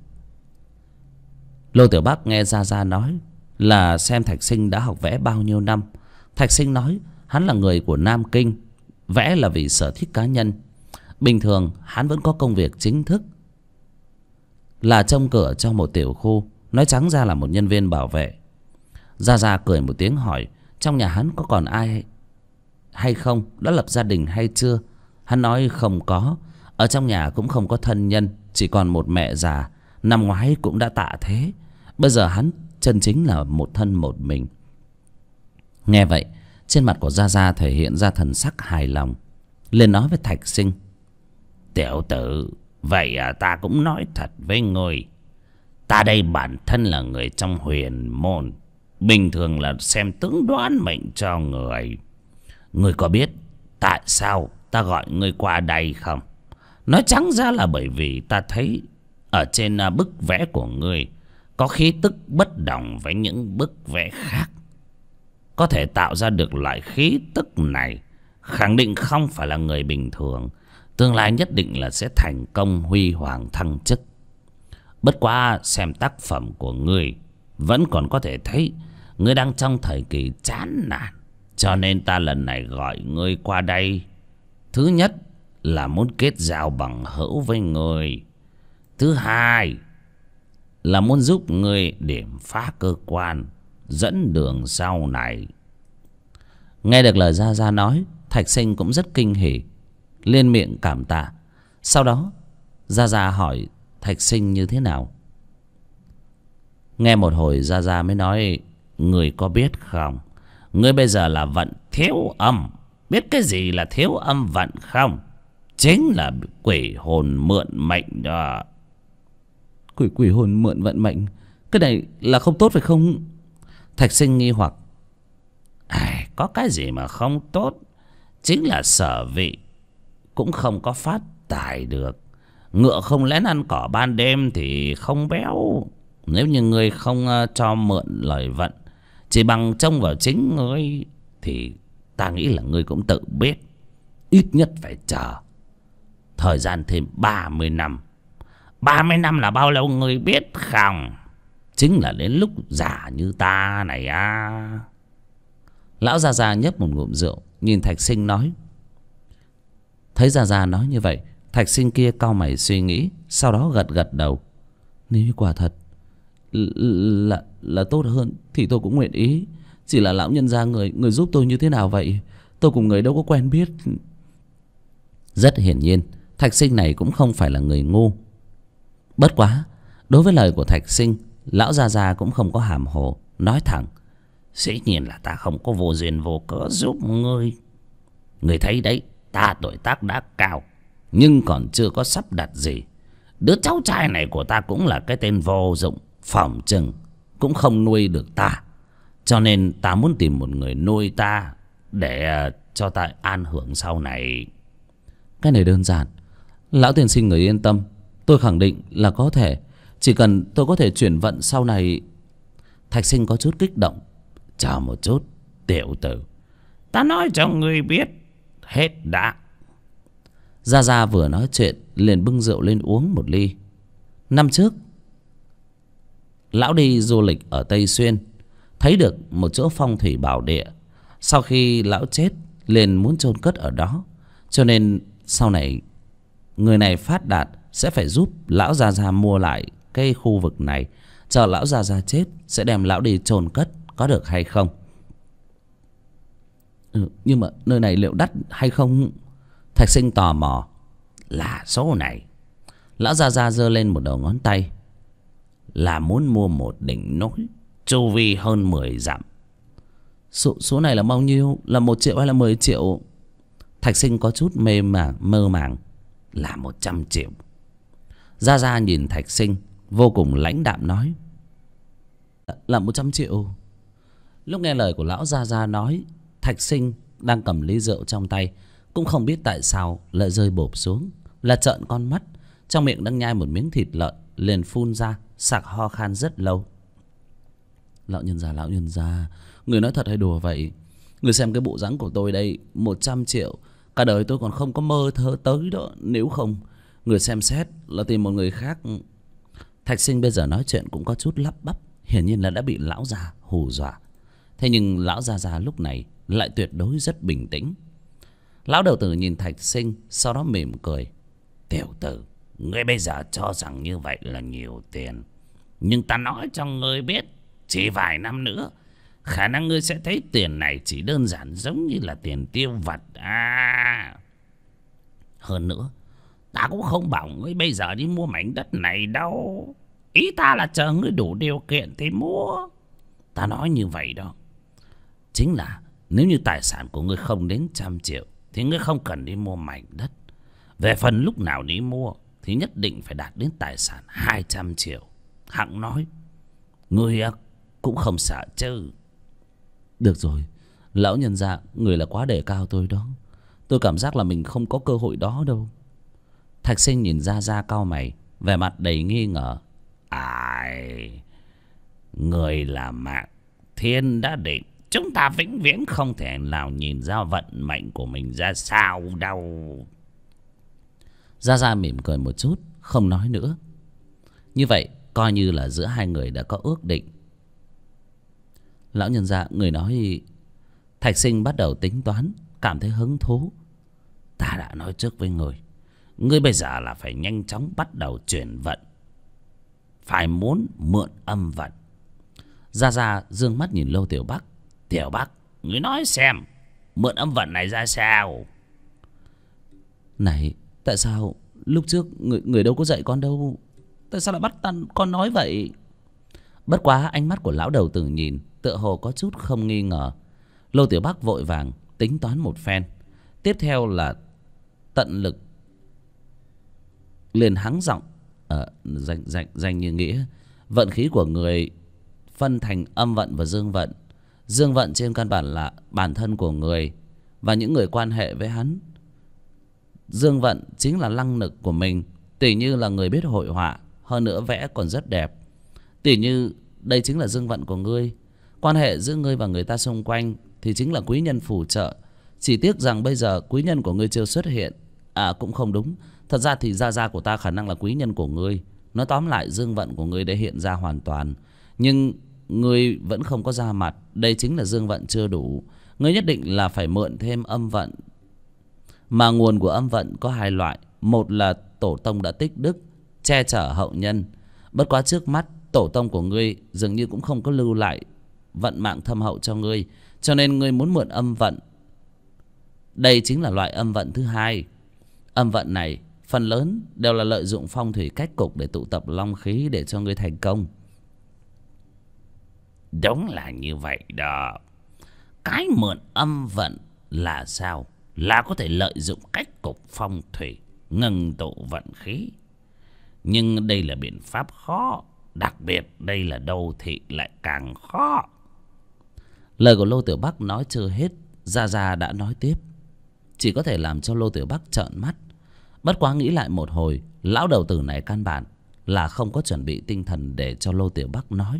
Speaker 1: Lô Tiểu Bắc nghe Gia Gia nói là xem Thạch Sinh đã học vẽ bao nhiêu năm. Thạch Sinh nói hắn là người của Nam Kinh, vẽ là vì sở thích cá nhân. Bình thường hắn vẫn có công việc chính thức là trông cửa cho một tiểu khu, nói trắng ra là một nhân viên bảo vệ. Gia Gia cười một tiếng hỏi trong nhà hắn có còn ai hay không, đã lập gia đình hay chưa. Hắn nói không có, ở trong nhà cũng không có thân nhân, chỉ còn một mẹ già, năm ngoái cũng đã tạ thế. Bây giờ hắn chân chính là một thân một mình. Nghe vậy, trên mặt của Gia Gia thể hiện ra thần sắc hài lòng, liền nói với Thạch Sinh:
Speaker 2: Tiểu tử, vậy ta cũng nói thật với ngươi. Ta đây bản thân là người trong huyền môn, bình thường là xem tướng đoán mệnh cho người. Ngươi có biết tại sao ta gọi ngươi qua đây không? Nói trắng ra là bởi vì ta thấy ở trên bức vẽ của ngươi có khí tức bất đồng với những bức vẽ khác. Có thể tạo ra được loại khí tức này, khẳng định không phải là người bình thường. Tương lai nhất định là sẽ thành công, huy hoàng thăng chức. Bất quá xem tác phẩm của ngươi, vẫn còn có thể thấy ngươi đang trong thời kỳ chán nản. Cho nên ta lần này gọi ngươi qua đây, thứ nhất là muốn kết giao bằng hữu với ngươi. Thứ hai là muốn giúp ngươi điểm phá cơ quan, dẫn đường sau này.
Speaker 1: Nghe được lời Gia Gia nói, Thạch Sinh cũng rất kinh hỉ, liên miệng cảm tạ. Sau đó Gia Gia hỏi Thạch Sinh như thế nào.
Speaker 2: Nghe một hồi, Gia Gia mới nói: Ngươi có biết không, ngươi bây giờ là vận thiếu âm. Biết cái gì là thiếu âm vận không? Chính là quỷ hồn mượn mệnh đó.
Speaker 1: Quỷ hồn mượn vận mệnh, cái này là không tốt phải không? Thạch Sinh nghi hoặc.
Speaker 2: Có cái gì mà không tốt? Chính là sở vị cũng không có phát tài được. Ngựa không lén ăn cỏ ban đêm thì không béo. Nếu như ngươi không cho mượn lời vận, chỉ bằng trông vào chính ngươi, thì ta nghĩ là ngươi cũng tự biết. Ít nhất phải chờ thời gian thêm 30 năm. 30 năm là bao lâu ngươi biết không? Chính là đến lúc già như ta này à.
Speaker 1: Lão Gia Gia nhấp một ngụm rượu, nhìn Thạch Sinh nói. Thấy Gia Gia nói như vậy, Thạch Sinh kia cau mày suy nghĩ, sau đó gật gật đầu. Nếu như quả thật là tốt hơn thì tôi cũng nguyện ý. Chỉ là lão nhân gia người giúp tôi như thế nào vậy? Tôi cùng người đâu có quen biết. Rất hiển nhiên Thạch Sinh này cũng không phải là người ngu. Bất quá đối với lời của Thạch Sinh, lão Gia Gia cũng không có hàm hồ, nói thẳng:
Speaker 2: Dĩ nhiên là ta không có vô duyên vô cớ giúp ngươi. Ngươi thấy đấy, ta tuổi tác đã cao, nhưng còn chưa có sắp đặt gì. Đứa cháu trai này của ta cũng là cái tên vô dụng, phỏng chừng cũng không nuôi được ta. Cho nên ta muốn tìm một người nuôi ta, để cho ta an hưởng sau này.
Speaker 1: Cái này đơn giản, lão tiên sinh người yên tâm, tôi khẳng định là có thể. Chỉ cần tôi có thể chuyển vận sau này. Thạch Sinh có chút kích động.
Speaker 2: Chờ một chút, tiểu tử, ta nói cho ngươi biết hết đã.
Speaker 1: Gia Gia vừa nói chuyện liền bưng rượu lên uống một ly. Năm trước lão đi du lịch ở Tây Xuyên, thấy được một chỗ phong thủy bảo địa. Sau khi lão chết liền muốn chôn cất ở đó, cho nên sau này người này phát đạt sẽ phải giúp lão Gia Gia mua lại cái khu vực này. Chờ lão Gia Gia chết sẽ đem lão đi chôn cất, có được hay không? Nhưng mà nơi này liệu đắt hay không? Thạch Sinh tò mò.
Speaker 2: Là số này.
Speaker 1: Lão Gia Gia giơ lên một đầu ngón tay.
Speaker 2: Là muốn mua một đỉnh núi chu vi hơn 10 dặm.
Speaker 1: Số này là bao nhiêu? Là 1 triệu hay là 10 triệu? Thạch Sinh có chút mơ màng.
Speaker 2: Là 100 triệu.
Speaker 1: Gia Gia nhìn Thạch Sinh vô cùng lãnh đạm nói. Là 100 triệu. Lúc nghe lời của lão Gia Gia nói, Thạch Sinh đang cầm ly rượu trong tay cũng không biết tại sao lại rơi bộp xuống, là trợn con mắt, trong miệng đang nhai một miếng thịt lợn liền phun ra, sặc ho khan rất lâu. Lão nhân gia, người nói thật hay đùa vậy? Người xem cái bộ dáng của tôi đây, 100 triệu cả đời tôi còn không có mơ thơ tới đó. Nếu không, người xem xét là tìm một người khác. Thạch Sinh bây giờ nói chuyện cũng có chút lắp bắp, hiển nhiên là đã bị lão già hù dọa. Thế nhưng lão già lúc này lại tuyệt đối rất bình tĩnh. Lão đầu tử nhìn Thạch Sinh, sau đó mỉm cười.
Speaker 2: Tiểu tử, ngươi bây giờ cho rằng như vậy là nhiều tiền, nhưng ta nói cho ngươi biết, chỉ vài năm nữa khả năng ngươi sẽ thấy tiền này chỉ đơn giản giống như là tiền tiêu vặt à. Hơn nữa, ta cũng không bảo ngươi bây giờ đi mua mảnh đất này đâu. Ý ta là chờ ngươi đủ điều kiện thì mua. Ta nói như vậy đó, chính là nếu như tài sản của ngươi không đến 100 triệu thì ngươi không cần đi mua mảnh đất. Về phần lúc nào đi mua thì nhất định phải đạt đến tài sản 200 triệu. Hạng nói, ngươi cũng không sợ chứ.
Speaker 1: Được rồi, lão nhân gia, người là quá đề cao tôi đó. Tôi cảm giác là mình không có cơ hội đó đâu. Thạch Sinh nhìn Gia cau mày, vẻ mặt đầy nghi ngờ.
Speaker 2: Ai, người là mạng thiên đã định, chúng ta vĩnh viễn không thể nào nhìn ra vận mệnh của mình ra sao đâu.
Speaker 1: Gia mỉm cười một chút, không nói nữa. Như vậy coi như là giữa hai người đã có ước định. Lão nhân gia, người nói. Thạch Sinh bắt đầu tính toán, cảm thấy hứng thú.
Speaker 2: Ta đã nói trước với người, ngươi bây giờ là phải nhanh chóng bắt đầu chuyển vận, phải muốn mượn âm vận.
Speaker 1: Gia dương mắt nhìn Lô Tiểu Bắc.
Speaker 2: Tiểu Bắc, ngươi nói xem, mượn âm vận này ra sao?
Speaker 1: Này, tại sao lúc trước người đâu có dạy con đâu? Tại sao lại bắt con nói vậy? Bất quá ánh mắt của lão đầu tử nhìn tựa hồ có chút không nghi ngờ. Lô Tiểu Bắc vội vàng tính toán một phen, tiếp theo là tận lực liền hắng giọng, danh như nghĩa. Vận khí của người phân thành âm vận và dương vận. Dương vận trên căn bản là bản thân của người và những người quan hệ với hắn. Dương vận chính là năng lực của mình. Tỉ như là người biết hội họa, hơn nữa vẽ còn rất đẹp. Tỉ như đây chính là dương vận của ngươi. Quan hệ giữa ngươi và người ta xung quanh thì chính là quý nhân phù trợ. Chỉ tiếc rằng bây giờ quý nhân của ngươi chưa xuất hiện. À, cũng không đúng. Thật ra thì gia của ta khả năng là quý nhân của ngươi. Nói tóm lại, dương vận của ngươi đã hiện ra hoàn toàn, nhưng ngươi vẫn không có ra mặt. Đây chính là dương vận chưa đủ. Ngươi nhất định là phải mượn thêm âm vận. Mà nguồn của âm vận có hai loại. Một là tổ tông đã tích đức, che chở hậu nhân. Bất quá trước mắt tổ tông của ngươi dường như cũng không có lưu lại vận mạng thâm hậu cho ngươi, cho nên ngươi muốn mượn âm vận. Đây chính là loại âm vận thứ hai. Âm vận này phần lớn đều là lợi dụng phong thủy cách cục để tụ tập long khí để cho ngươi thành công.
Speaker 2: Đúng là như vậy đó. Cái mượn âm vận là sao? Là có thể lợi dụng cách cục phong thủy ngừng tụ vận khí. Nhưng đây là biện pháp khó, đặc biệt đây là đô thị lại càng khó.
Speaker 1: Lời của Lô Tiểu Bắc nói chưa hết, Gia đã nói tiếp, chỉ có thể làm cho Lô Tiểu Bắc trợn mắt. Bất quá nghĩ lại một hồi, lão đầu tử này căn bản là không có chuẩn bị tinh thần để cho Lô Tiểu Bắc nói.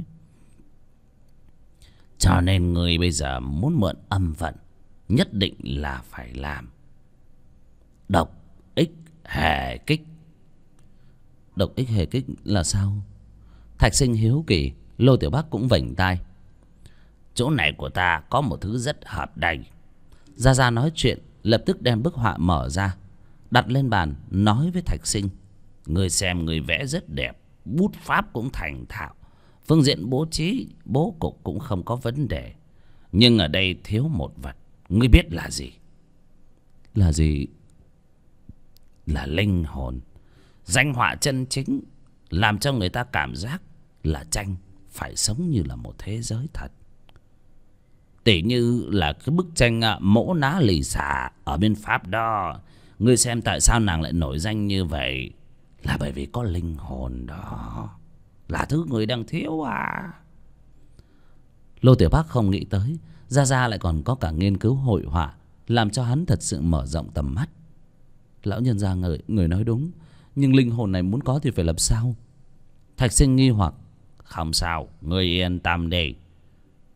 Speaker 2: Cho nên người bây giờ muốn mượn âm vận, nhất định là phải làm độc ích hề kích.
Speaker 1: Độc ích hề kích là sao? Thạch Sinh hiếu kỳ. Lô Tiểu Bắc cũng vểnh tai.
Speaker 2: Chỗ này của ta có một thứ rất hợp đây.
Speaker 1: Gia nói chuyện lập tức đem bức họa mở ra, đặt lên bàn, nói với Thạch Sinh.
Speaker 2: Người xem, người vẽ rất đẹp, bút pháp cũng thành thạo, phương diện bố trí bố cục cũng không có vấn đề. Nhưng ở đây thiếu một vật. Ngươi biết là gì?
Speaker 1: Là gì?
Speaker 2: Là linh hồn. Danh họa chân chính làm cho người ta cảm giác là tranh phải sống như là một thế giới thật. Tỉ như là cái bức tranh Mỗ Ná Lì Xả ở bên Pháp đó. Ngươi xem tại sao nàng lại nổi danh như vậy? Là bởi vì có linh hồn đó. Là thứ người đang thiếu à.
Speaker 1: Lô Tiểu Bắc không nghĩ tới Gia lại còn có cả nghiên cứu hội họa, làm cho hắn thật sự mở rộng tầm mắt. Lão nhân gia, người nói đúng, nhưng linh hồn này muốn có thì phải làm sao? Thạch Sinh nghi hoặc.
Speaker 2: Không sao, ngươi yên tâm đi.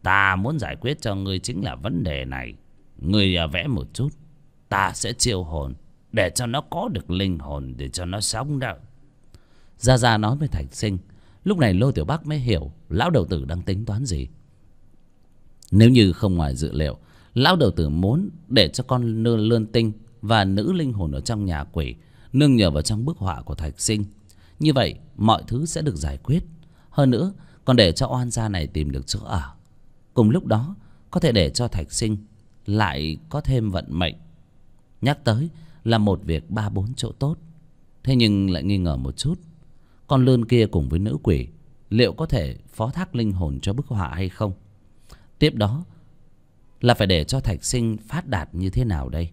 Speaker 2: Ta muốn giải quyết cho ngươi chính là vấn đề này. Ngươi vẽ một chút, ta sẽ chiêu hồn để cho nó có được linh hồn, để cho nó sống đâu.
Speaker 1: Gia Gia nói với Thạch Sinh. Lúc này Lô Tiểu Bắc mới hiểu lão đầu tử đang tính toán gì. Nếu như không ngoài dự liệu, lão đầu tử muốn để cho con lươn tinh và nữ linh hồn ở trong nhà quỷ nương nhờ vào trong bức họa của Thạch Sinh. Như vậy mọi thứ sẽ được giải quyết. Hơn nữa còn để cho oan gia này tìm được chỗ ở. Cùng lúc đó có thể để cho Thạch Sinh lại có thêm vận mệnh. Nhắc tới là một việc 3-4 chỗ tốt. Thế nhưng lại nghi ngờ một chút, con lươn kia cùng với nữ quỷ liệu có thể phó thác linh hồn cho bức họa hay không? Tiếp đó là phải để cho Thạch Sinh phát đạt như thế nào đây?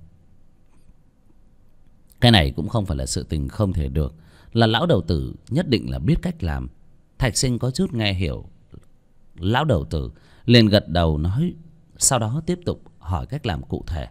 Speaker 1: Cái này cũng không phải là sự tình không thể được, là lão đầu tử nhất định là biết cách làm. Thạch Sinh có chút nghe hiểu lão đầu tử, liền gật đầu nói, sau đó tiếp tục hỏi cách làm cụ thể.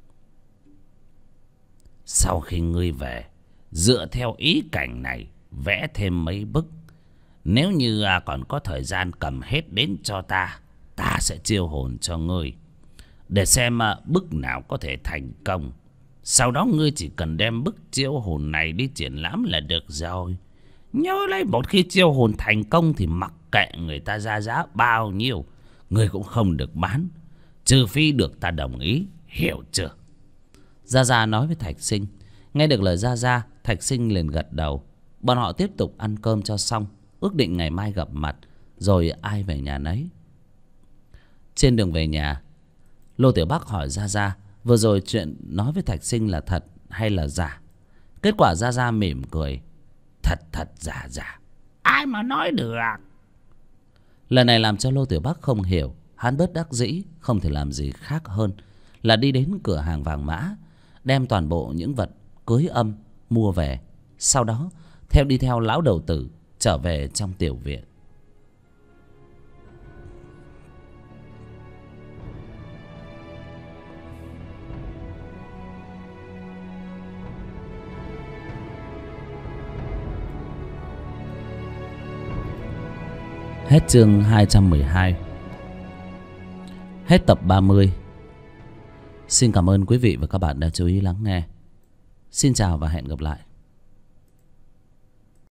Speaker 2: Sau khi ngươi về, dựa theo ý cảnh này vẽ thêm mấy bức. Nếu như còn có thời gian cầm hết đến cho ta, ta sẽ chiêu hồn cho ngươi, để xem bức nào có thể thành công. Sau đó ngươi chỉ cần đem bức chiêu hồn này đi triển lãm là được rồi. Nhớ lấy, một khi chiêu hồn thành công thì mặc kệ người ta ra giá bao nhiêu, ngươi cũng không được bán, trừ phi được ta đồng ý, hiểu chưa?
Speaker 1: Gia Gia nói với Thạch Sinh. Nghe được lời Gia Gia, Thạch Sinh liền gật đầu. Bọn họ tiếp tục ăn cơm cho xong, ước định ngày mai gặp mặt, rồi ai về nhà nấy. Trên đường về nhà, Lô Tiểu Bắc hỏi Gia Gia vừa rồi chuyện nói với Thạch Sinh là thật hay là giả. Kết quả Gia Gia mỉm cười.
Speaker 2: Thật thật giả giả, ai mà nói được.
Speaker 1: Lần này làm cho Lô Tiểu Bắc không hiểu. Hắn bất đắc dĩ không thể làm gì khác hơn là đi đến cửa hàng vàng mã, đem toàn bộ những vật cưới âm mua về, sau đó đi theo lão đầu tử trở về trong tiểu viện. Hết chương 212. Hết tập 30. Xin cảm ơn quý vị và các bạn đã chú ý lắng nghe. Xin chào và hẹn gặp lại.